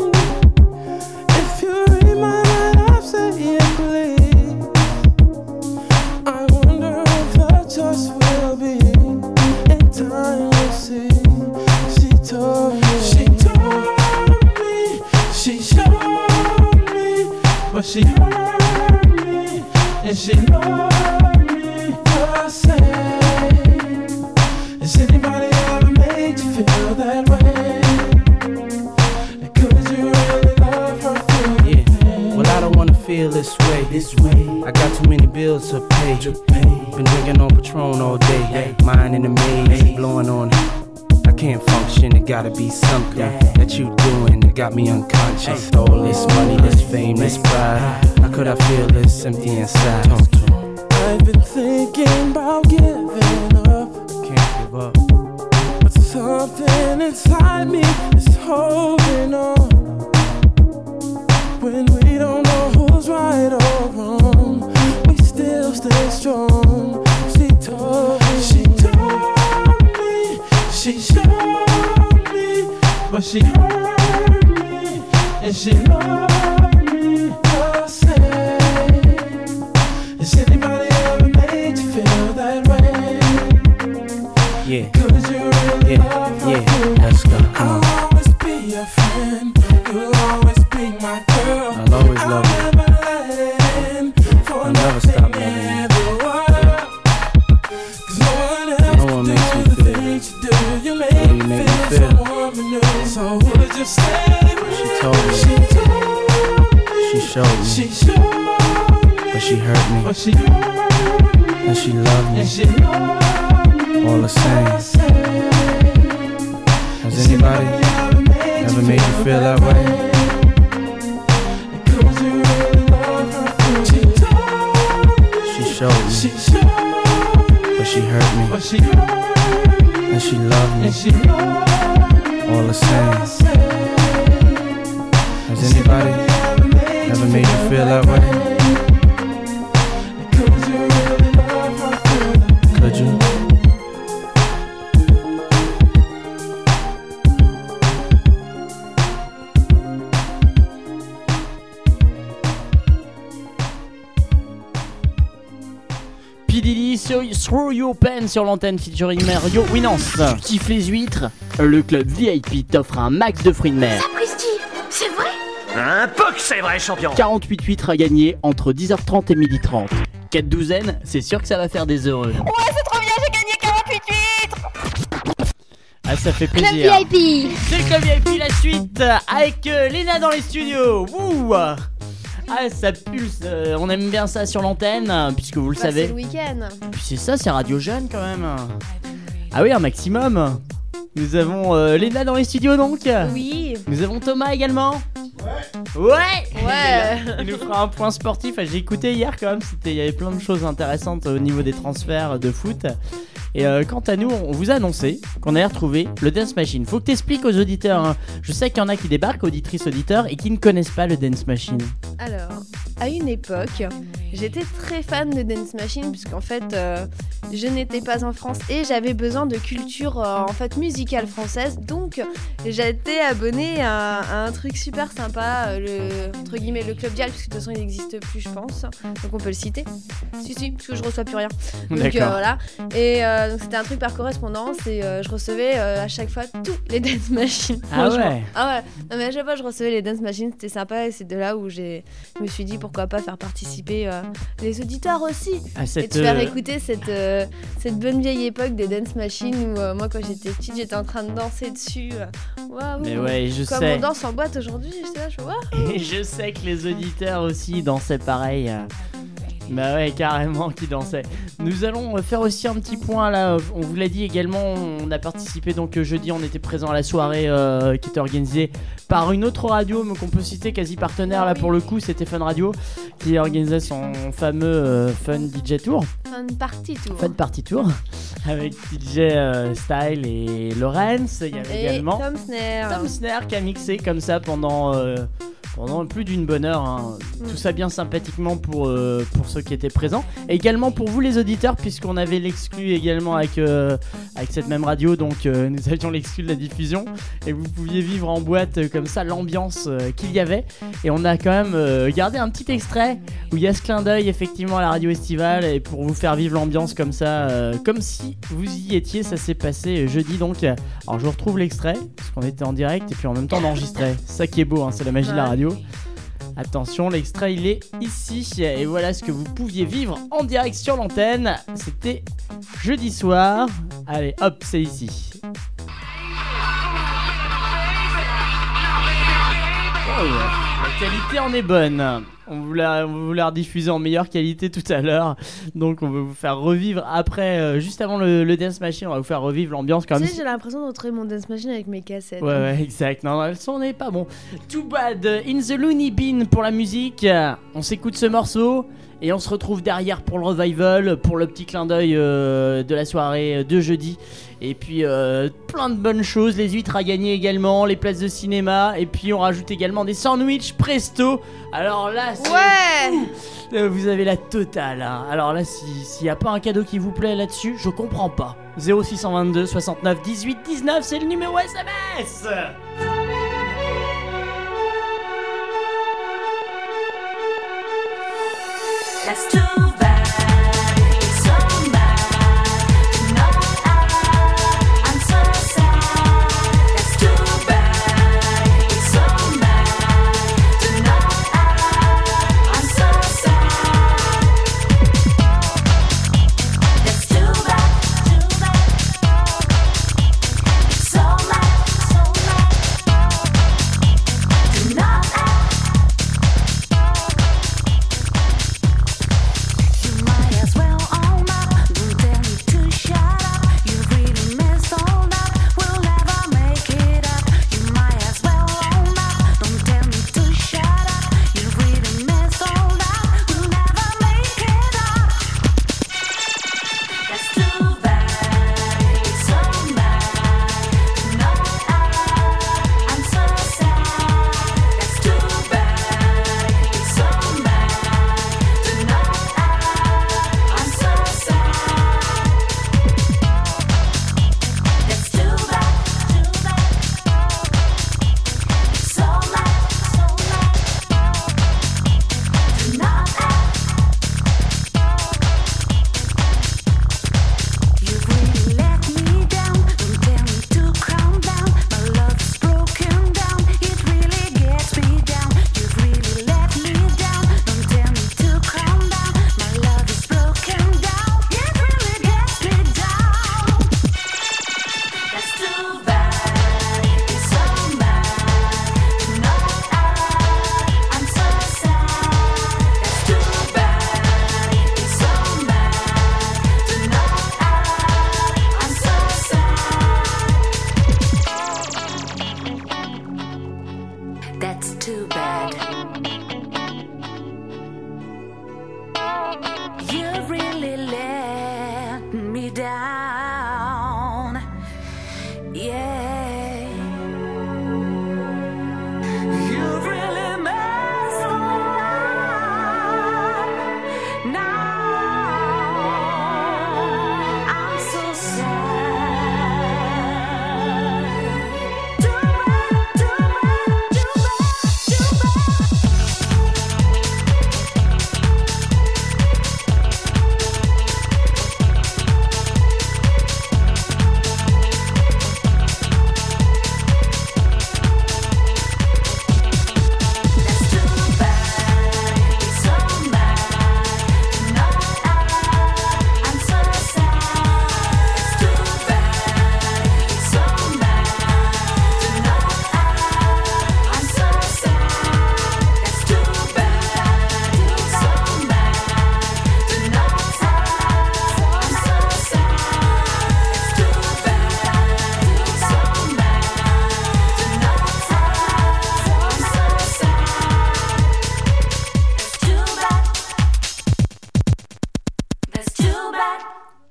If you read my mind, I'm saying please. I wonder if the choice will be in time you'll see. She told me, she told me, she showed me, but she hurt me and she loved me the same. Has anybody ever made you feel that way? Could you really love her through Yeah. Well, I don't wanna feel this way. This way. I got too many bills to pay. To pay. Been drinking on Patron all day. Mine in the maze, blowing on it. I can't function. It gotta be something that you doing that got me unconscious. All this money, this fame, this pride. How could I feel this empty inside? Talk to me. I've been thinking about giving up. Can't give up. But something inside me is holding on. When we don't know who's right or wrong, we still stay strong. She told me, she told me, she showed me, but she hurt me and she loved me the same. Has anybody ever made you feel that way? Yeah. Could you really Yeah. love her Yeah. through? Let's go. Come I'll on. always be your friend. You'll always be my girl. I'll always love you. I'll never let in for I'll never stop nothing loving you. in the world. 'Cause no one else No one can makes me do the feel things you do. You the make way you me make me feel feel. so warm and new. So would you stay with She me? told me. She told me. She showed me. She showed me. But she hurt me. But she hurt me. And she loved me. And she loved me. All the same. Has anybody ever made you feel that way? Could you really love her through? She told me. She showed me. She showed me. But she hurt me. But she hurt me. And she loved me. And she loved me. All the same. Has anybody ever made you feel that way? Could you really love her through? Could you? P. Diddy, so- Throw Your Pen sur l'antenne featuring Mario Winans. Tu kiffes les huîtres? Le club V I P t'offre un max de fruits de mer. Sapristi, c'est vrai? Un peu que c'est vrai, champion. quarante-huit huîtres à gagner entre dix heures trente et midi trente. quatre douzaines, c'est sûr que ça va faire des heureux. Ouais, c'est trop bien, j'ai gagné quarante-huit huîtres. Ah, ça fait Club plaisir. V I P. C'est le club V I P, la suite avec euh, Léna dans les studios. Wouh. Ah, ça pulse, euh, on aime bien ça sur l'antenne, puisque vous le Bah, savez. c'est le week-end. Puis c'est ça, c'est Radio Jeune quand même. Ah oui, un maximum. Nous avons euh, Léna dans les studios donc. Oui. Nous avons Thomas également. Ouais. Ouais. Ouais. Il nous fera un point sportif. J'ai écouté hier quand même. C'était, il y avait plein de choses intéressantes au niveau des transferts de foot. Et euh, quant à nous, on vous a annoncé qu'on allait retrouver le Dance Machine. Faut que t'expliques aux auditeurs. Hein. Je sais qu'il y en a qui débarquent, auditrices, auditeurs, et qui ne connaissent pas le Dance Machine. Alors, à une époque, j'étais très fan de Dance Machine puisqu'en fait, euh, je n'étais pas en France et j'avais besoin de culture euh, en fait musicale française. Donc, j'étais abonnée à, à un truc super sympa, euh, le entre guillemets le Club Dial, puisque de toute façon il n'existe plus, je pense. Donc on peut le citer. Si si, parce que je reçois plus rien. Donc euh, voilà. Et euh, donc c'était un truc par correspondance et euh, je recevais euh, à chaque fois tous les Dance Machines. Ah ouais. Ah ouais. Non, mais à chaque fois je recevais les Dance Machines, c'était sympa et c'est de là où j'ai, je me suis dit pourquoi pas faire participer euh, les auditeurs aussi à cette, et de faire euh... écouter cette euh, cette bonne vieille époque des Dance Machines où euh, moi quand j'étais petite j'étais en train de danser dessus. Waouh. Mais ouais, je Comme sais. on danse en boîte aujourd'hui, je sais pas, je vois. Et je sais que les auditeurs aussi dansaient pareil. Bah ouais, carrément qui dansait. Nous allons faire aussi un petit point là. On vous l'a dit également, on a participé donc jeudi, on était présent à la soirée euh, qui était organisée par une autre radio, mais qu'on peut citer quasi partenaire là pour le coup, c'était Fun Radio qui organisait son fameux euh, Fun D J Tour. Fun Party Tour. Fun Party Tour avec D J euh, Style et Lorenz. Il y avait Et également Tom Snare. Tom Snare qui a mixé comme ça pendant. Euh, Pendant plus d'une bonne heure, hein. Tout ça bien sympathiquement pour, euh, pour ceux qui étaient présents. Et également pour vous les auditeurs, puisqu'on avait l'exclu également avec, euh, avec cette même radio. Donc euh, nous avions l'exclu de la diffusion. Et vous pouviez vivre en boîte euh, comme ça l'ambiance euh, qu'il y avait. Et on a quand même euh, gardé un petit extrait où il y a ce clin d'œil effectivement à la radio estivale. Et pour vous faire vivre l'ambiance comme ça, euh, comme si vous y étiez. Ça s'est passé jeudi donc. Alors je vous retrouve l'extrait, parce qu'on était en direct et puis en même temps on enregistrait. C'est ça qui est beau, hein, c'est la magie de la radio. Attention, l'extrait il est ici et voilà ce que vous pouviez vivre en direct sur l'antenne. C'était jeudi soir. Allez, hop, c'est ici. Oh, la qualité en est bonne. On vous l'a, on vous l'a rediffuser en meilleure qualité tout à l'heure. Donc on va vous faire revivre après, euh, juste avant le, le Dance Machine, on va vous faire revivre l'ambiance quand Tu même. sais, j'ai l'impression de retrouver mon Dance Machine avec mes cassettes. Ouais, ouais, exact. Non, non, le son n'est pas bon. Too Bad, In the Looney Bin pour la musique. On s'écoute ce morceau et on se retrouve derrière pour le revival, pour le petit clin d'œil euh, de la soirée de jeudi. Et puis euh, plein de bonnes choses, les huîtres à gagner également, les places de cinéma. Et puis on rajoute également des sandwichs presto. Alors là, c'est ouais fou. Vous avez la totale, hein. Alors là, s'il si n'y a pas un cadeau qui vous plaît là-dessus, je comprends pas. zéro six cent vingt-deux soixante-neuf dix-huit dix-neuf, c'est le numéro S M S. That's too bad, it's so bad. Tonight I, I'm so sad. That's too bad, it's so bad. Tonight I, I'm so sad. That's too bad, too bad. It's so bad, so bad. Tonight I.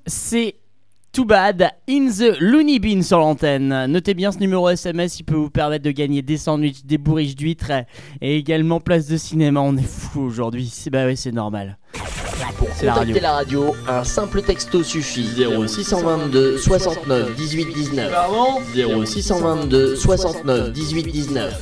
C'est Too Bad in the Looney Bin sur l'antenne. Notez bien ce numéro S M S, il peut vous permettre de gagner des sandwichs, des bourriches d'huîtres et également place de cinéma. On est fou aujourd'hui, c'est, bah oui, c'est normal. Pour C'est la radio. contacter la radio, un simple texto suffit. zéro six vingt-deux soixante-neuf dix-huit dix-neuf. zéro six vingt-deux soixante-neuf dix-huit dix-neuf.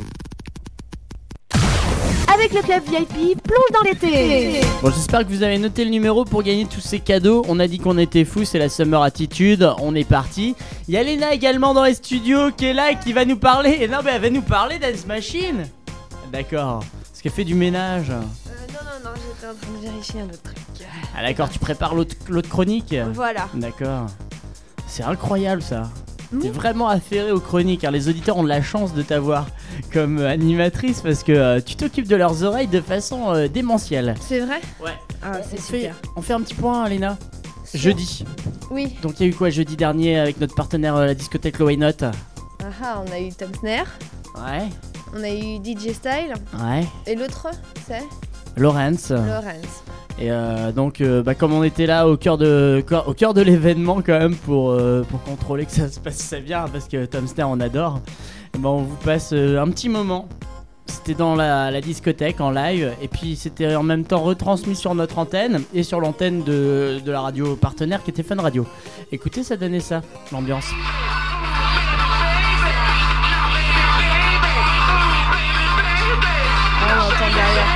Avec le club V I P, plonge dans l'été. Bon, j'espère que vous avez noté le numéro pour gagner tous ces cadeaux. On a dit qu'on était fous, c'est la Summer Attitude. On est parti. Il y a Léna également dans les studios qui est là et qui va nous parler. Et non, mais elle va nous parler Dance Machine. D'accord. Parce qu'elle fait du ménage. Euh, non, non, non, j'étais en train de vérifier un autre truc. Ah, d'accord, tu prépares l'autre, l'autre chronique. Voilà. D'accord. C'est incroyable ça. T'es vraiment affairé aux chroniques, car les auditeurs ont de la chance de t'avoir comme euh, animatrice parce que euh, tu t'occupes de leurs oreilles de façon euh, démentielle. C'est vrai? Ouais. Ah, c'est on super. Fait, on fait un petit point, Léna. Jeudi. Oui. Donc il y a eu quoi jeudi dernier avec notre partenaire euh, la discothèque Low Why Not? Ah ah, on a eu Tom Snare. Ouais. On a eu D J Style. Ouais. Et l'autre, c'est Lawrence. Lawrence. Et euh, donc, euh, bah, comme on était là au cœur de, au cœur de l'événement quand même pour, euh, pour contrôler que ça se passait bien, parce que Tom Snare on adore, bah, on vous passe euh, un petit moment. C'était dans la, la discothèque en live, et puis c'était en même temps retransmis sur notre antenne et sur l'antenne de, de la radio partenaire qui était Fun Radio. Écoutez, ça donnait ça, l'ambiance. On entend derrière.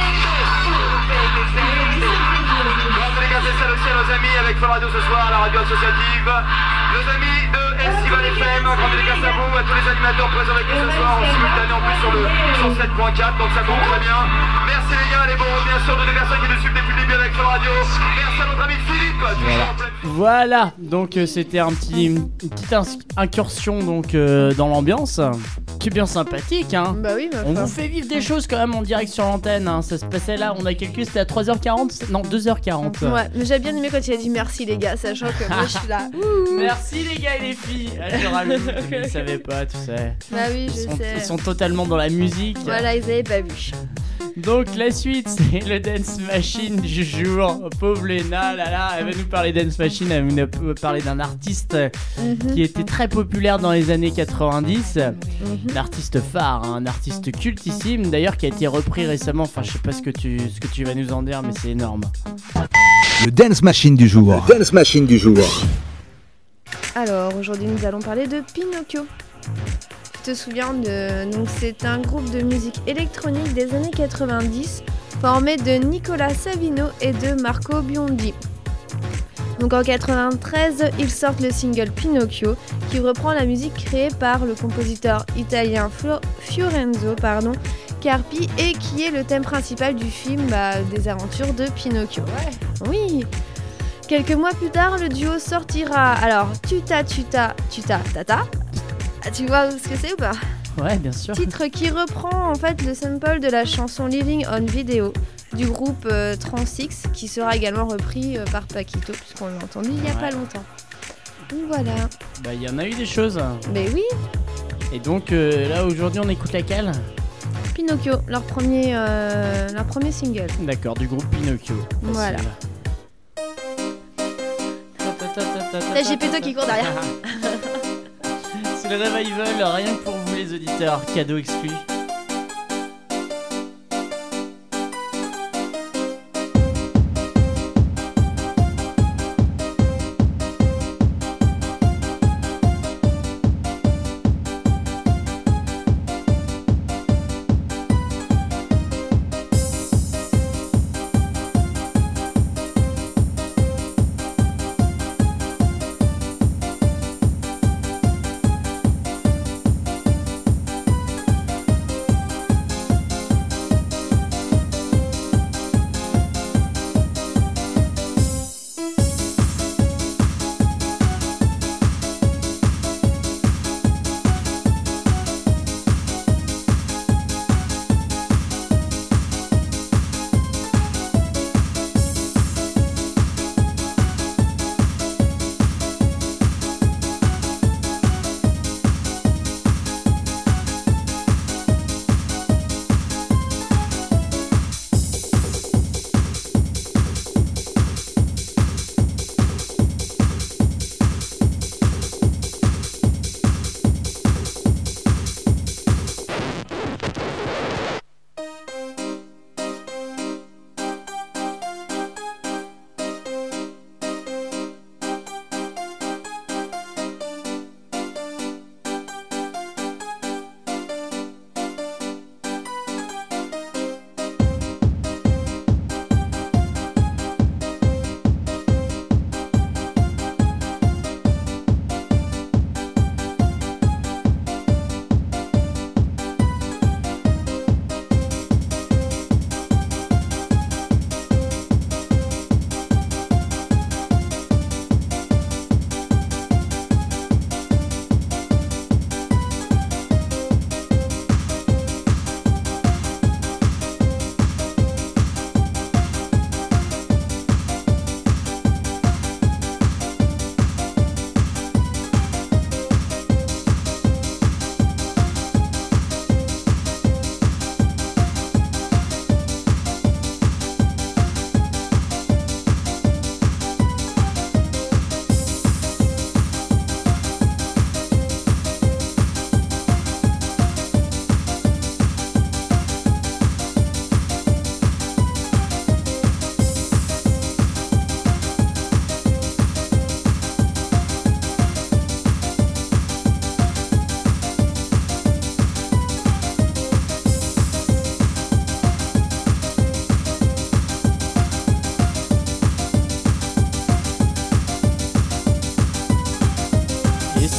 C'est ça le ciel, nos amis, avec Fun Radio ce soir, la radio associative. Nos amis de Festival F M, un grand dédicace à vous, à tous les animateurs présents avec nous ce soir, en simultané en plus sur le cent sept point quatre, donc ça compte très bien. Merci les gars, les bons, bien sûr, de deux personnes qui nous suivent depuis le début avec Fun Radio. Merci à notre ami Philippe. Voilà, voilà. Donc euh, c'était un petit, une petite ins- incursion donc euh, dans l'ambiance. Qui est bien sympathique, hein. Bah oui, ma On foi. vous fait vivre des choses quand même en direct sur l'antenne, hein. Ça se passait là, on a calculé, c'était à trois heures quarante, non deux heures quarante. Ouais, mais j'ai bien aimé quand il a dit merci les gars, sachant que moi je suis là. Ouh. Merci les gars et les filles. Ah, je rajoute, ils ne savaient pas, tu sais. Bah oui, je ils sont, sais. Ils sont totalement dans la musique. Voilà, ils avaient pas vu. Donc la suite, c'est le Dance Machine du jour. Pauvre Léna, là là, elle va nous parler Dance Machine, elle va nous parler d'un artiste Mhm. qui était très populaire dans les années quatre-vingt-dix. Mhm. Un artiste phare, hein, un artiste cultissime, d'ailleurs qui a été repris récemment. Enfin, je sais pas ce que tu, ce que tu vas nous en dire, mais c'est énorme. Le Dance Machine du jour. Le Dance Machine du jour. Alors aujourd'hui nous allons parler de Pinocchio. Tu te souviens de... Donc c'est un groupe de musique électronique des années quatre-vingt-dix formé de Nicola Savino et de Marco Biondi. Donc en quatre-vingt-treize, ils sortent le single Pinocchio qui reprend la musique créée par le compositeur italien Flo- Fiorenzo pardon, Carpi et qui est le thème principal du film bah, des aventures de Pinocchio. Oui. Quelques mois plus tard, le duo sortira alors Tuta Tuta Tuta Tata. Ah, tu vois ce que c'est ou pas? Ouais, bien sûr. Titre qui reprend en fait le sample de la chanson Living on Video du groupe euh, Transix qui sera également repris euh, par Paquito puisqu'on l'a entendu il y a Ouais. pas longtemps. Donc voilà. Bah, il y en a eu des choses. Mais oui, Et donc euh, là aujourd'hui, on écoute laquelle? Pinocchio, leur premier, euh, leur premier single. D'accord, du groupe Pinocchio. Facile. Voilà. Là j'ai Péto qui court derrière. C'est le revival, rien que pour vous les auditeurs, cadeau exclu.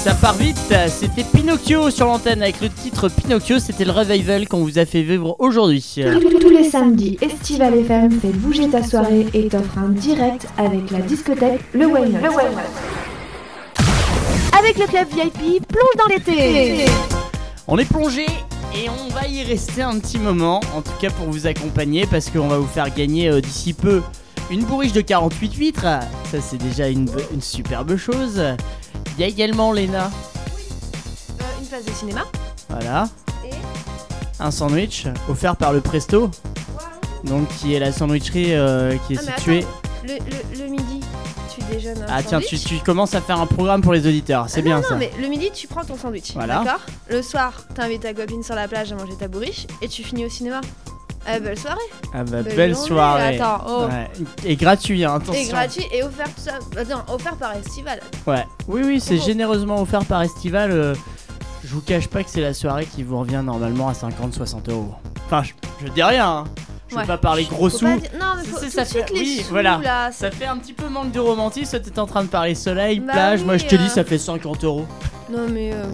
Ça part vite, c'était Pinocchio sur l'antenne avec le titre Pinocchio, c'était le revival qu'on vous a fait vivre aujourd'hui. Tous, tous les samedis, Estival F M fait bouger ta soirée et t'offre un direct avec la discothèque Le Why Not. Avec le club V I P, plonge dans l'été. On est plongé et on va y rester un petit moment, en tout cas pour vous accompagner, parce qu'on va vous faire gagner euh, d'ici peu une bourriche de quarante-huit huîtres. Ça c'est déjà une, une superbe chose. Il y a également Léna. Euh, une place de cinéma. Voilà. Et un sandwich offert par le Presto. Donc qui est la sandwicherie euh, qui est Ah, mais située. attends, le, le, le midi, tu déjeunes un Ah tiens, sandwich. tu, tu commences à faire un programme pour les auditeurs, c'est Ah, bien non, ça. Non, mais le midi, tu prends ton sandwich. Voilà. D'accord. Le soir, t'invites ta copine sur la plage à manger ta bourriche et tu finis au cinéma. Ah, belle soirée. Ah bah Belle belle journée, soirée. attends, oh. Ouais. Et gratuit, hein, attention. Et gratuit et offert tout ça. Attends, offert par Estival. Ouais. Oui oui, c'est Oh. généreusement offert par Estival. euh, je vous cache pas que c'est la soirée qui vous revient normalement à cinquante à soixante euros. Enfin, je, je dis rien. Hein. Je vais Ouais. pas parler gros Faut sous. pas dire- non, mais C'est- faut c'est- tout ça de suite fait les oui, sous, voilà. là, ça fait un petit peu manque de romantisme. Toi, t'es en train de parler soleil, Bah plage. Moi, oui, je te dis, euh. ça fait cinquante euros. Non, mais. euh,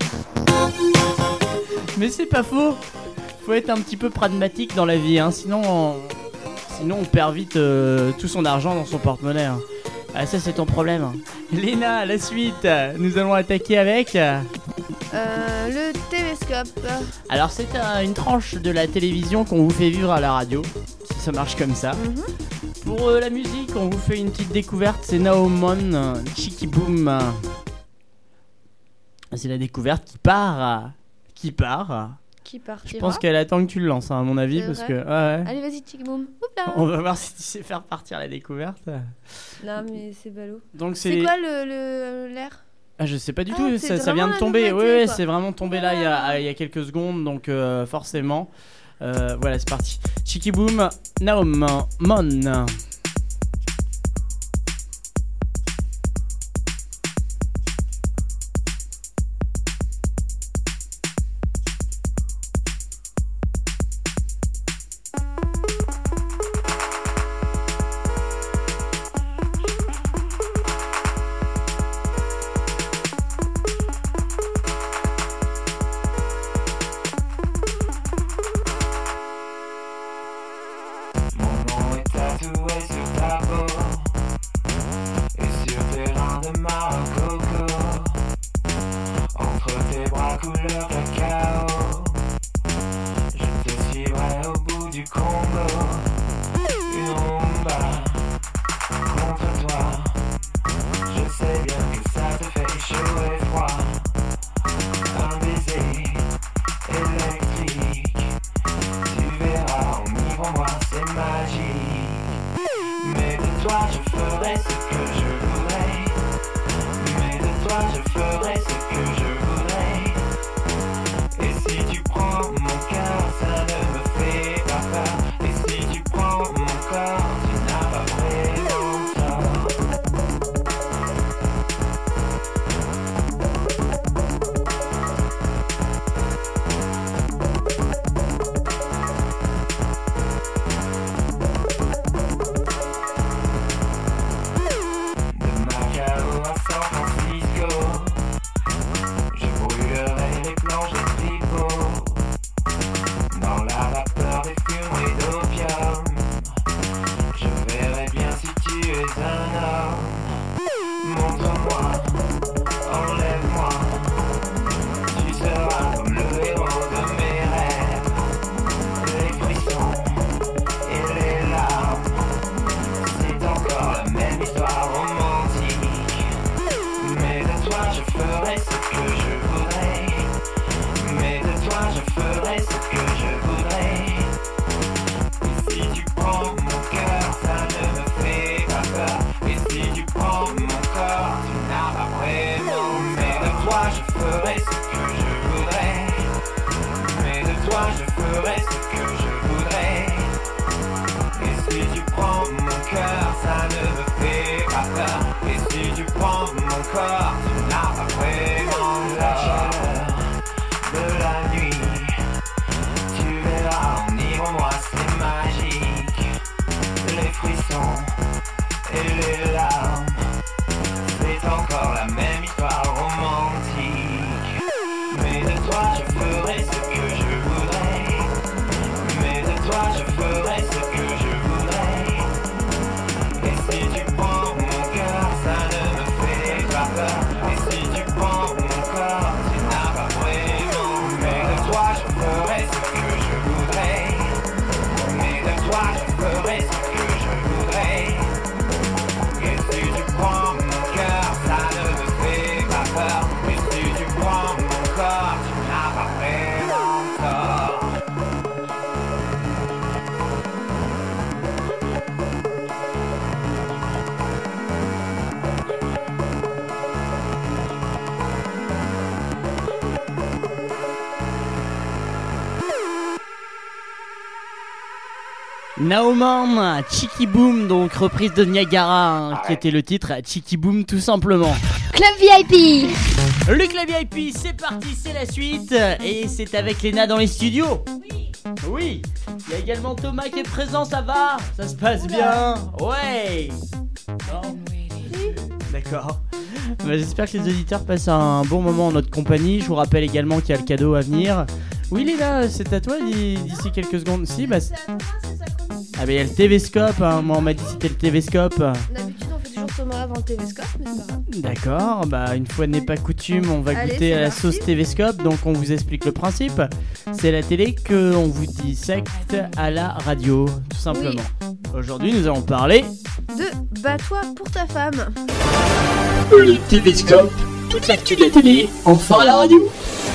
Mais c'est pas faux. Faut être un petit peu pragmatique dans la vie, hein. Sinon, on... sinon on perd vite euh, tout son argent dans son porte-monnaie. Hein. Ah, ça, c'est ton problème. Léna, à la suite, nous allons attaquer avec. euh, le télescope. Alors, c'est euh, une tranche de la télévision qu'on vous fait vivre à la radio, si ça marche comme ça. Mhm. Pour euh, la musique, on vous fait une petite découverte. C'est Naomon, euh, Chicky Boom. C'est la découverte qui part. Qui part. Qui partira. Je pense qu'elle attend que tu le lances, hein, à mon avis, C'est parce vrai. que. Ouais, ouais. Allez, vas-y, tic boum. Oupla. On va voir si tu sais faire partir la découverte. Non, mais c'est ballot. Donc c'est c'est- quoi le le- l'air? Ah, je sais pas du Ah, tout, c'est ça, ça vraiment vient de la tomber. Oui, nouveauté, ouais, quoi. c'est vraiment tombé là il y a, il y a quelques secondes, donc euh, forcément. Euh, voilà, c'est parti. Chicky Boom, Naom, Mon. Mon nom est tatoué sur ta peau et sur tes reins de Marococo. Entre tes bras couleur cacao, je te suivrai au bout du Congo. Une rumba contre toi, je sais bien que ça te fait chaud et froid. Un baiser électrique, tu verras, enivrant-moi, c'est magique. Mais de toi je ferai ce que je voudrais. Mais de toi je ferai ce que je voudrais. Et si tu prends mon cœur, ça ne me fait pas peur. Et si tu prends mon corps, tu n'as pas vraiment tort. De Macao à San Francisco, Nauman, Cheeky Boom, donc reprise de Niagara, hein, qui était le titre, Cheeky Boom tout simplement. Club V I P. Le Club V I P, c'est parti, c'est la suite, et c'est avec Léna dans les studios. Oui. Oui. Il y a également Thomas qui est présent, ça va? Ça se passe bien? Ouais. Non. D'accord. Bah, j'espère que les auditeurs passent un bon moment en notre compagnie. Je vous rappelle également qu'il y a le cadeau à venir. Oui Léna, c'est à toi d'ici quelques secondes. Si, bah, ah bah il y a le T V-scope, hein. Moi on m'a dit que c'était le T V-scope. D'habitude on fait toujours Thomas avant le T V-scope, mais c'est pas grave. D'accord, bah une fois n'est pas coutume, on va Allez, goûter c'est à la parti. sauce T V-scope. Donc on vous explique le principe. C'est la télé que on vous dissecte à la radio, tout simplement. Aujourd'hui nous allons parler De Bats-toi pour ta femme. Le T V-scope, toute l'actu de la télé, enfin à la radio.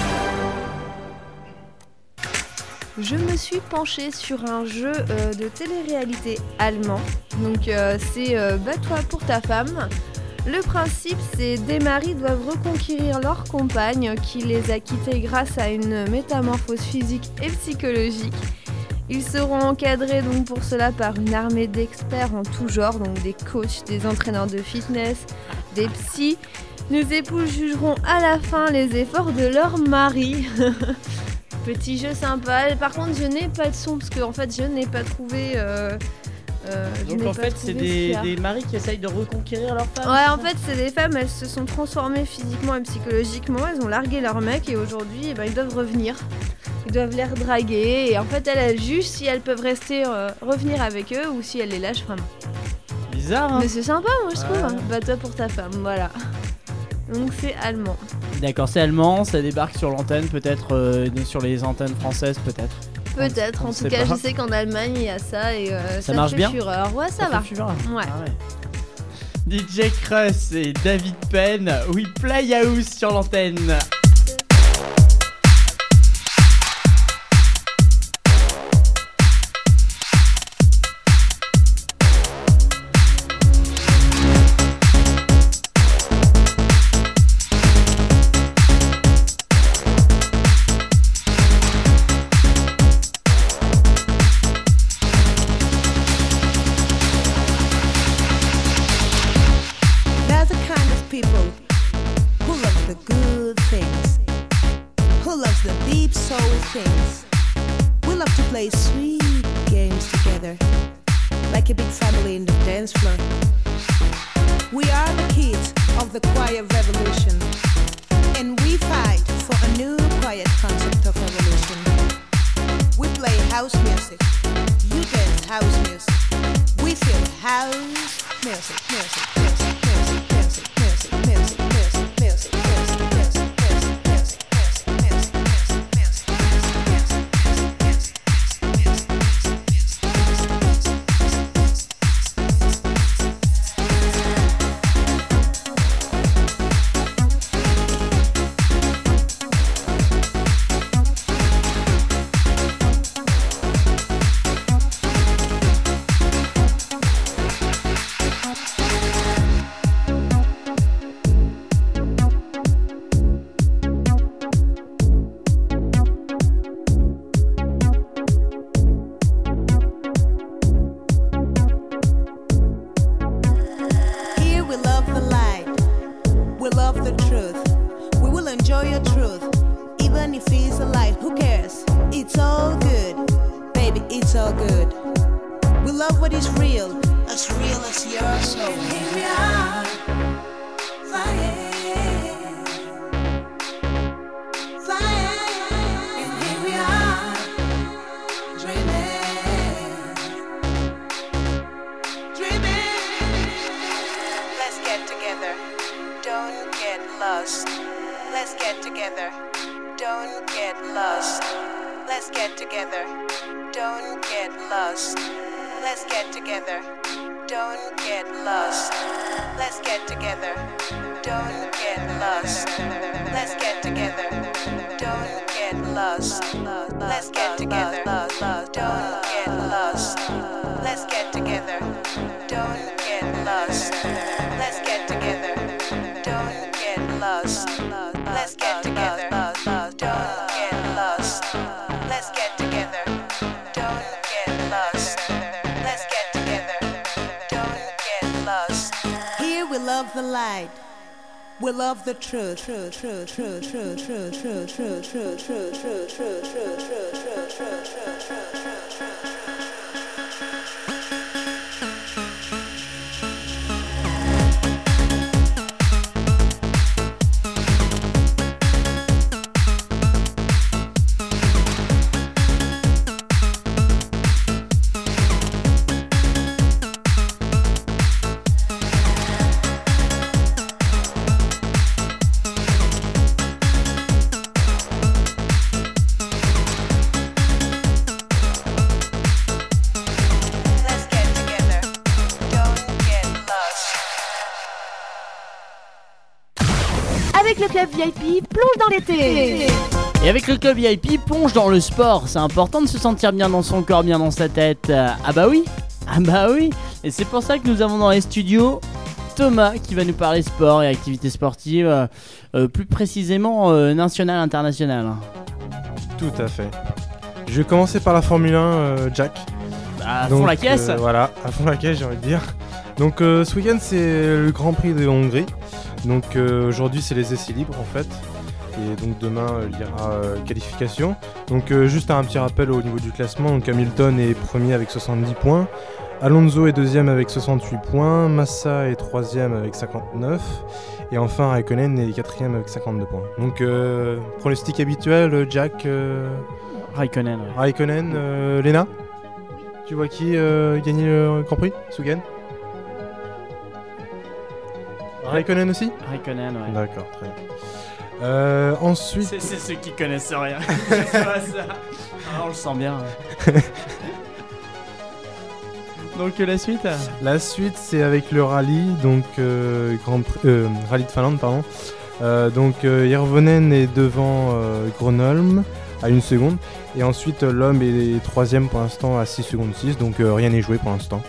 Je me suis penchée sur un jeu euh, de télé-réalité allemand. Donc euh, c'est euh, Bats-toi pour ta femme. Le principe, c'est des maris doivent reconquérir leur compagne qui les a quittés grâce à une métamorphose physique et psychologique. Ils seront encadrés donc pour cela par une armée d'experts en tout genre, donc des coachs, des entraîneurs de fitness, des psys. Nos époux jugeront à la fin les efforts de leur mari. Petit jeu sympa. Par contre, je n'ai pas de son parce que en fait, je n'ai pas trouvé. Euh, euh, je Donc n'ai en pas fait trouvé c'est ce des, qu'il y a. des maris qui essayent de reconquérir leur femme. Ouais, en fait, c'est des femmes, elles se sont transformées physiquement et psychologiquement, elles ont largué leur mec et aujourd'hui, eh ben, ils doivent revenir. Ils doivent les redraguer et en fait, elles, elles jugent si elles peuvent rester, euh, revenir avec eux ou si elles les lâchent vraiment. Bizarre, hein. Mais c'est sympa, moi, je trouve. Ouais. Hein. Bats-toi pour ta femme, voilà. Donc c'est allemand. D'accord, c'est allemand, ça débarque sur l'antenne, peut-être euh, sur les antennes françaises, peut-être. Peut-être, On en sait tout cas, pas. je sais qu'en Allemagne, il y a ça et euh, ça, marche fait bien fureur. Ouais, ça, Ça va. fait fureur. Ouais. Ah ouais. D J Crush et David Penn, oui, Playhouse sur l'antenne. They're the kind of people who love the good things, who loves the deep soul things. We love to play sweet games together, like a big family in the dance floor. We are the kids of the quiet revolution, and we fight for a new quiet concept of revolution. We play house music, you dance house music. We feel house music, music, music, music, music, music, music, music, music, music, music, music, music, Here we love the light, we love the truth. We will enjoy your truth, even if it's a lie. Who cares? It's all good, baby, it's all good. We love what is real, as real as your soul. And here we are, flying, flying. And here we are, dreaming, dreaming. Let's get together, don't get lost. Let's get together, don't get lost. Let's get together, don't get lost. Let's get together, don't get lost. Let's get together, don't get lost. Let's get together, don't get lost. Let's get together, don't get lost. Let's get together, don't get lost. Let's get together, don't get lost. Let's get together, don't get lost. Let's get together, don't get lost. love the light. We love the truth. Truth, truth, truth, truth, truth, truth, truth, truth, truth, truth, truth, truth, truth, truth, truth, truth. Avec le club V I P, plonge dans l'été. Et avec le club V I P, plonge dans le sport. C'est important de se sentir bien dans son corps, bien dans sa tête. Ah bah oui, ah bah oui. Et c'est pour ça que nous avons dans les studios Thomas qui va nous parler sport et activités sportives, euh, euh, plus précisément euh, nationales, internationales. Tout à fait. Je vais commencer par la Formule un, euh, Jack. À fond la caisse. euh, Voilà, à fond la caisse j'ai envie de dire. Donc euh, ce week-end c'est le Grand Prix de Hongrie. Donc euh, aujourd'hui c'est les essais libres en fait. Et donc demain euh, il y aura euh, qualification. Donc euh, juste un petit rappel au niveau du classement. Donc Hamilton est premier avec soixante-dix points. Alonso est deuxième avec soixante-huit points. Massa est troisième avec cinquante-neuf. Et enfin Raikkonen est quatrième avec cinquante-deux points. Donc euh, pronostic habituel, Jack euh... Raikkonen. Ouais. Raikkonen, euh, Léna, tu vois qui euh, gagner le Grand Prix ce week-end? Raikkonen aussi? Raikkonen, ouais. D'accord, très bien. Euh, ensuite... C'est, c'est ceux qui connaissent rien. C'est pas ça. Ah, on le sent bien. Ouais. Donc euh, la suite La suite c'est avec le rallye, donc euh, Grand Prix, euh, rallye de Finlande, pardon. Euh, donc euh, Järvonen est devant euh, Gronholm à une seconde. Et ensuite euh, l'homme est troisième pour l'instant à six secondes six, donc euh, rien n'est joué pour l'instant.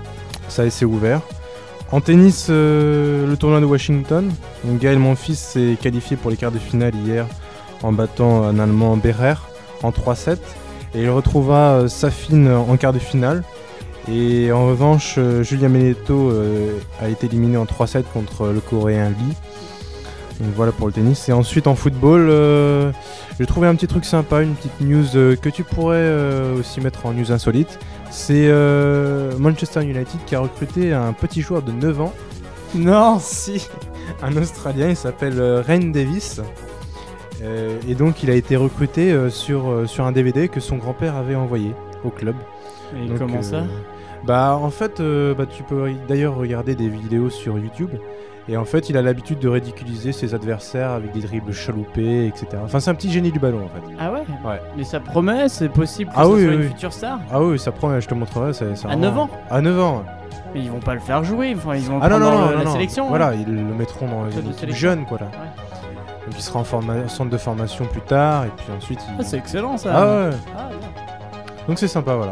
Ça c'est ouvert. En tennis, euh, le tournoi de Washington, donc Gaël Monfils s'est qualifié pour les quarts de finale hier en battant un Allemand Berrer en trois sept. Et il retrouvera euh, Safin en quart de finale. Et en revanche, euh, Julia Menneto euh, a été éliminé en trois sept contre le Coréen Lee. Donc voilà pour le tennis. Et ensuite en football, euh, j'ai trouvé un petit truc sympa, une petite news euh, que tu pourrais euh, aussi mettre en news insolite. C'est euh, Manchester United qui a recruté un petit joueur de neuf ans. Non, si, un Australien, il s'appelle euh, Ryan Davis. Euh, et donc il a été recruté euh, sur, euh, sur un D V D que son grand-père avait envoyé au club. Et donc, comment euh, ça? Bah en fait, euh, bah, tu peux d'ailleurs regarder des vidéos sur YouTube. Et en fait, il a l'habitude de ridiculiser ses adversaires avec des dribbles chaloupés, et cetera. Enfin, c'est un petit génie du ballon en fait. Ah ouais? Ouais. Mais ça promet, c'est possible que ah ça oui, soit oui, une oui. future star? Ah oui, ça promet, je te montrerai. C'est, c'est À vraiment- neuf ans? À neuf ans, ouais. Mais ils vont pas le faire jouer, enfin, ils vont le Ah non, prendre non, dans non, le- non, la non. sélection. hein. Voilà, ils le mettront dans Club de une équipe sélection. jeune, quoi là. Donc il sera en forma- centre de formation plus tard, et puis ensuite il... Ah, c'est excellent ça. Ah ouais. Ah, bien. Donc c'est sympa, voilà.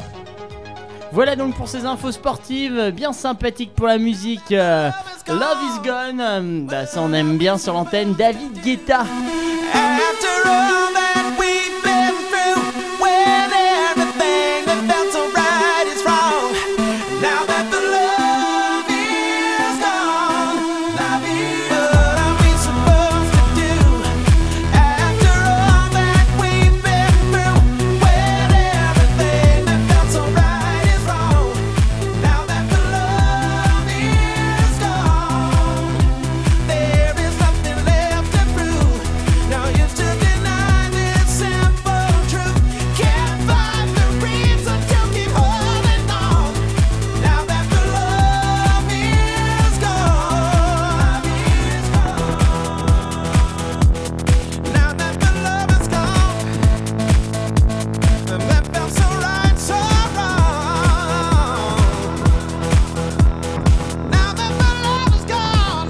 Voilà donc pour ces infos sportives bien sympathiques pour la musique. euh, Love is Gone, euh, bah ça on aime bien sur l'antenne. David Guetta. After all that we've been through, when everything that felt so right is wrong, now that the love is gone, now what are we supposed to do? After all that we've been through, when everything that felt so right is wrong, now that the love is gone, there is nothing left to prove. Now used to deny this simple truth, can't find the reason to keep holding on. Now that the love is gone, now that the love is gone, and that felt so right, so wrong. Now that the love is gone.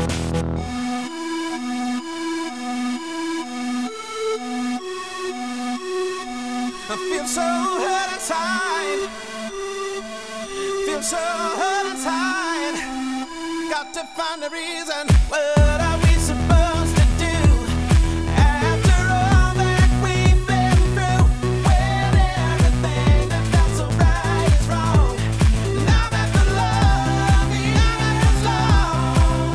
I feel so hurt inside. Feel so hurt inside. Got to find a reason. What are we supposed to do? After all that we've been through, when everything that felt so right is wrong. Now that the love is gone,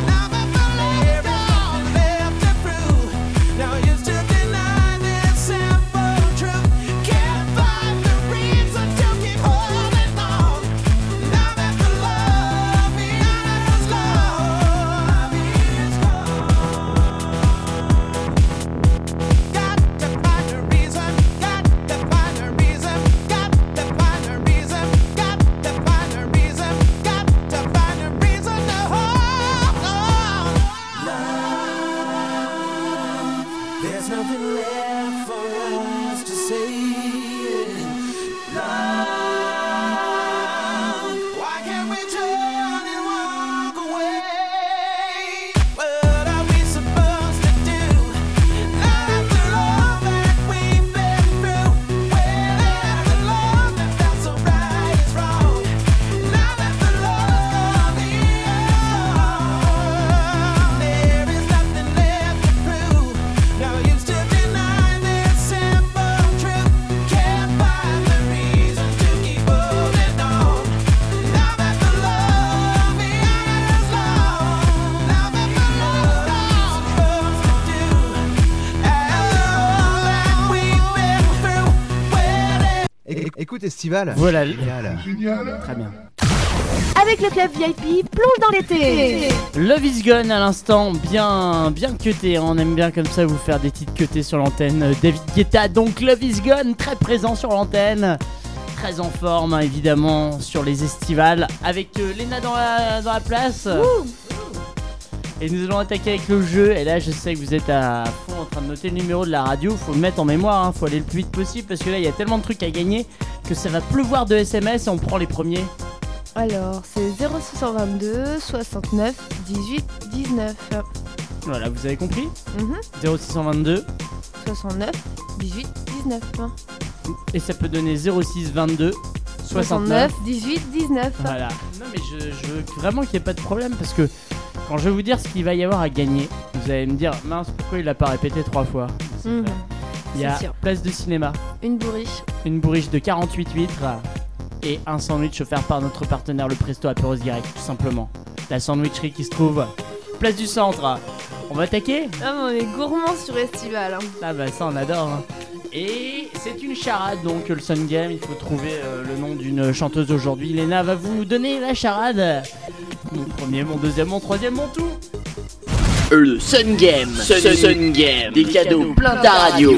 tout estival. Voilà. Génial. Très bien. Avec le club V I P, plonge dans l'été. Love is Gone à l'instant, bien, bien cuté, hein. On aime bien comme ça vous faire des petites cutées sur l'antenne. Euh, David Guetta, donc Love is Gone, très présent sur l'antenne, très en forme hein, évidemment sur les estivales, avec euh, Léna dans la, dans la place. Ouh. Et nous allons attaquer avec le jeu, et là je sais que vous êtes à fond en train de noter le numéro de la radio, faut le mettre en mémoire, hein. Faut aller le plus vite possible parce que là il y a tellement de trucs à gagner que ça va pleuvoir de S M S et on prend les premiers. Alors, c'est zéro six cent vingt-deux, soixante-neuf, dix-huit, dix-neuf. Voilà, vous avez compris. Mhm. zéro six cent vingt-deux. soixante-neuf, dix-huit, dix-neuf. Et ça peut donner zéro six vingt-deux soixante-neuf, dix-huit, dix-neuf. Voilà. Non mais je, je veux vraiment qu'il n'y ait pas de problème parce que quand je vais vous dire ce qu'il va y avoir à gagner, vous allez me dire mince pourquoi il l'a pas répété trois fois. Mhm. Il y a C'est sûr. place de cinéma, Une bourriche. une bourriche de quarante-huit huîtres et un sandwich offert par notre partenaire le Presto Apéros Direct tout simplement. La sandwicherie qui se trouve place du centre. On va attaquer. Ah, mais on est gourmands sur Estival. Hein. Ah bah ça on adore hein. Et c'est une charade donc le Sun Game, il faut trouver euh, le nom d'une chanteuse aujourd'hui. Léna va vous nous donner la charade. Mon premier, mon deuxième, mon troisième, mon tout. Le Sun Game, Sun, Sun, Sun Game, des cadeaux plein ta radio.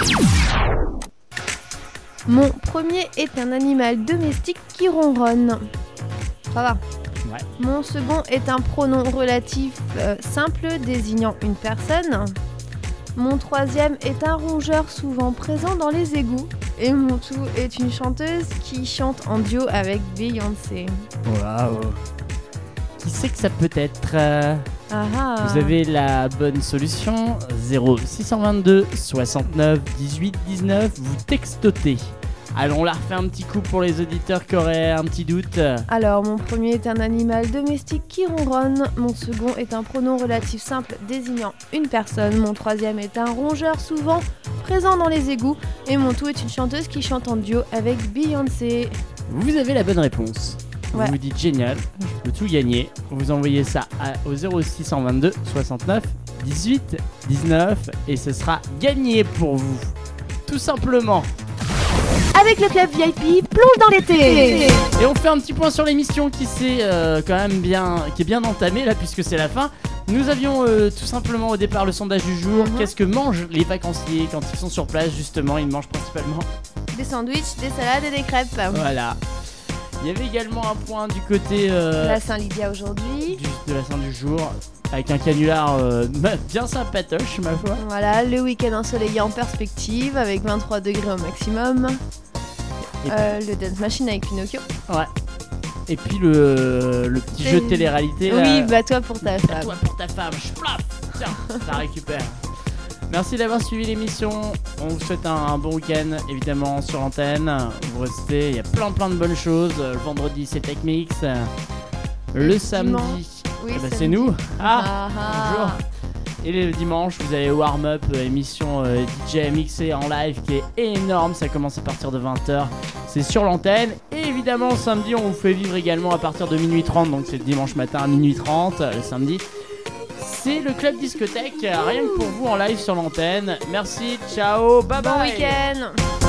Mon premier est un animal domestique qui ronronne. Ça va. Ouais. Mon second est un pronom relatif euh, simple désignant une personne. Mon troisième est un rongeur souvent présent dans les égouts. Et mon tout est une chanteuse qui chante en duo avec Beyoncé. Waouh. Qui c'est que ça peut être euh, Ah ah. Vous avez la bonne solution. Zéro six cent vingt-deux soixante-neuf dix-huit dix-neuf. Vous textotez. Allons, on la refait un petit coup pour les auditeurs qui auraient un petit doute. Alors, mon premier est un animal domestique qui ronronne. Mon second est un pronom relatif simple désignant une personne. Mon troisième est un rongeur souvent présent dans les égouts. Et mon tout est une chanteuse qui chante en duo avec Beyoncé. Vous avez la bonne réponse. Ouais. Vous vous dites génial, je peux tout gagner. Vous envoyez ça à- au zéro six cent vingt-deux soixante-neuf dix-huit dix-neuf et ce sera gagné pour vous. Tout simplement. Avec le club V I P, plonge dans l'été. Et on fait un petit point sur l'émission qui s'est euh, quand même bien, qui est bien entamée là puisque c'est la fin. Nous avions euh, tout simplement au départ le sondage du jour. Mhm. Qu'est-ce que mangent les vacanciers quand ils sont sur place justement? Ils mangent principalement. Des sandwichs, des salades et des crêpes. Voilà. Il y avait également un point du côté euh, La Saint-Lydia aujourd'hui. du- de la fin du jour avec un canular euh, bien sympatoche ma foi. Voilà, le week-end ensoleillé en perspective avec vingt-trois degrés au maximum. Et Euh, le Dance Machine avec Pinocchio. Ouais. Et puis le, le petit jeu de télé-réalité. Oui, là. bah toi pour ta femme. Toi pour ta femme, Splaf. Tiens, ça récupère. Merci d'avoir suivi l'émission. On vous souhaite un, un bon week-end évidemment sur l'antenne. Vous restez, il y a plein plein de bonnes choses. Le vendredi c'est Tech Mix. Le samedi, Oui, eh ben, samedi. c'est nous. Ah, Ah, ah. bonjour. Et le dimanche, vous avez Warm Up, euh, émission euh, D J mixée en live qui est énorme. Ça commence à partir de vingt heures. C'est sur l'antenne. Et évidemment, samedi, on vous fait vivre également à partir de minuit trente. Donc c'est le dimanche matin à minuit trente, euh, le samedi. C'est le club discothèque, euh, rien que pour vous en live sur l'antenne. Merci, ciao, bye bye. Bon week-end.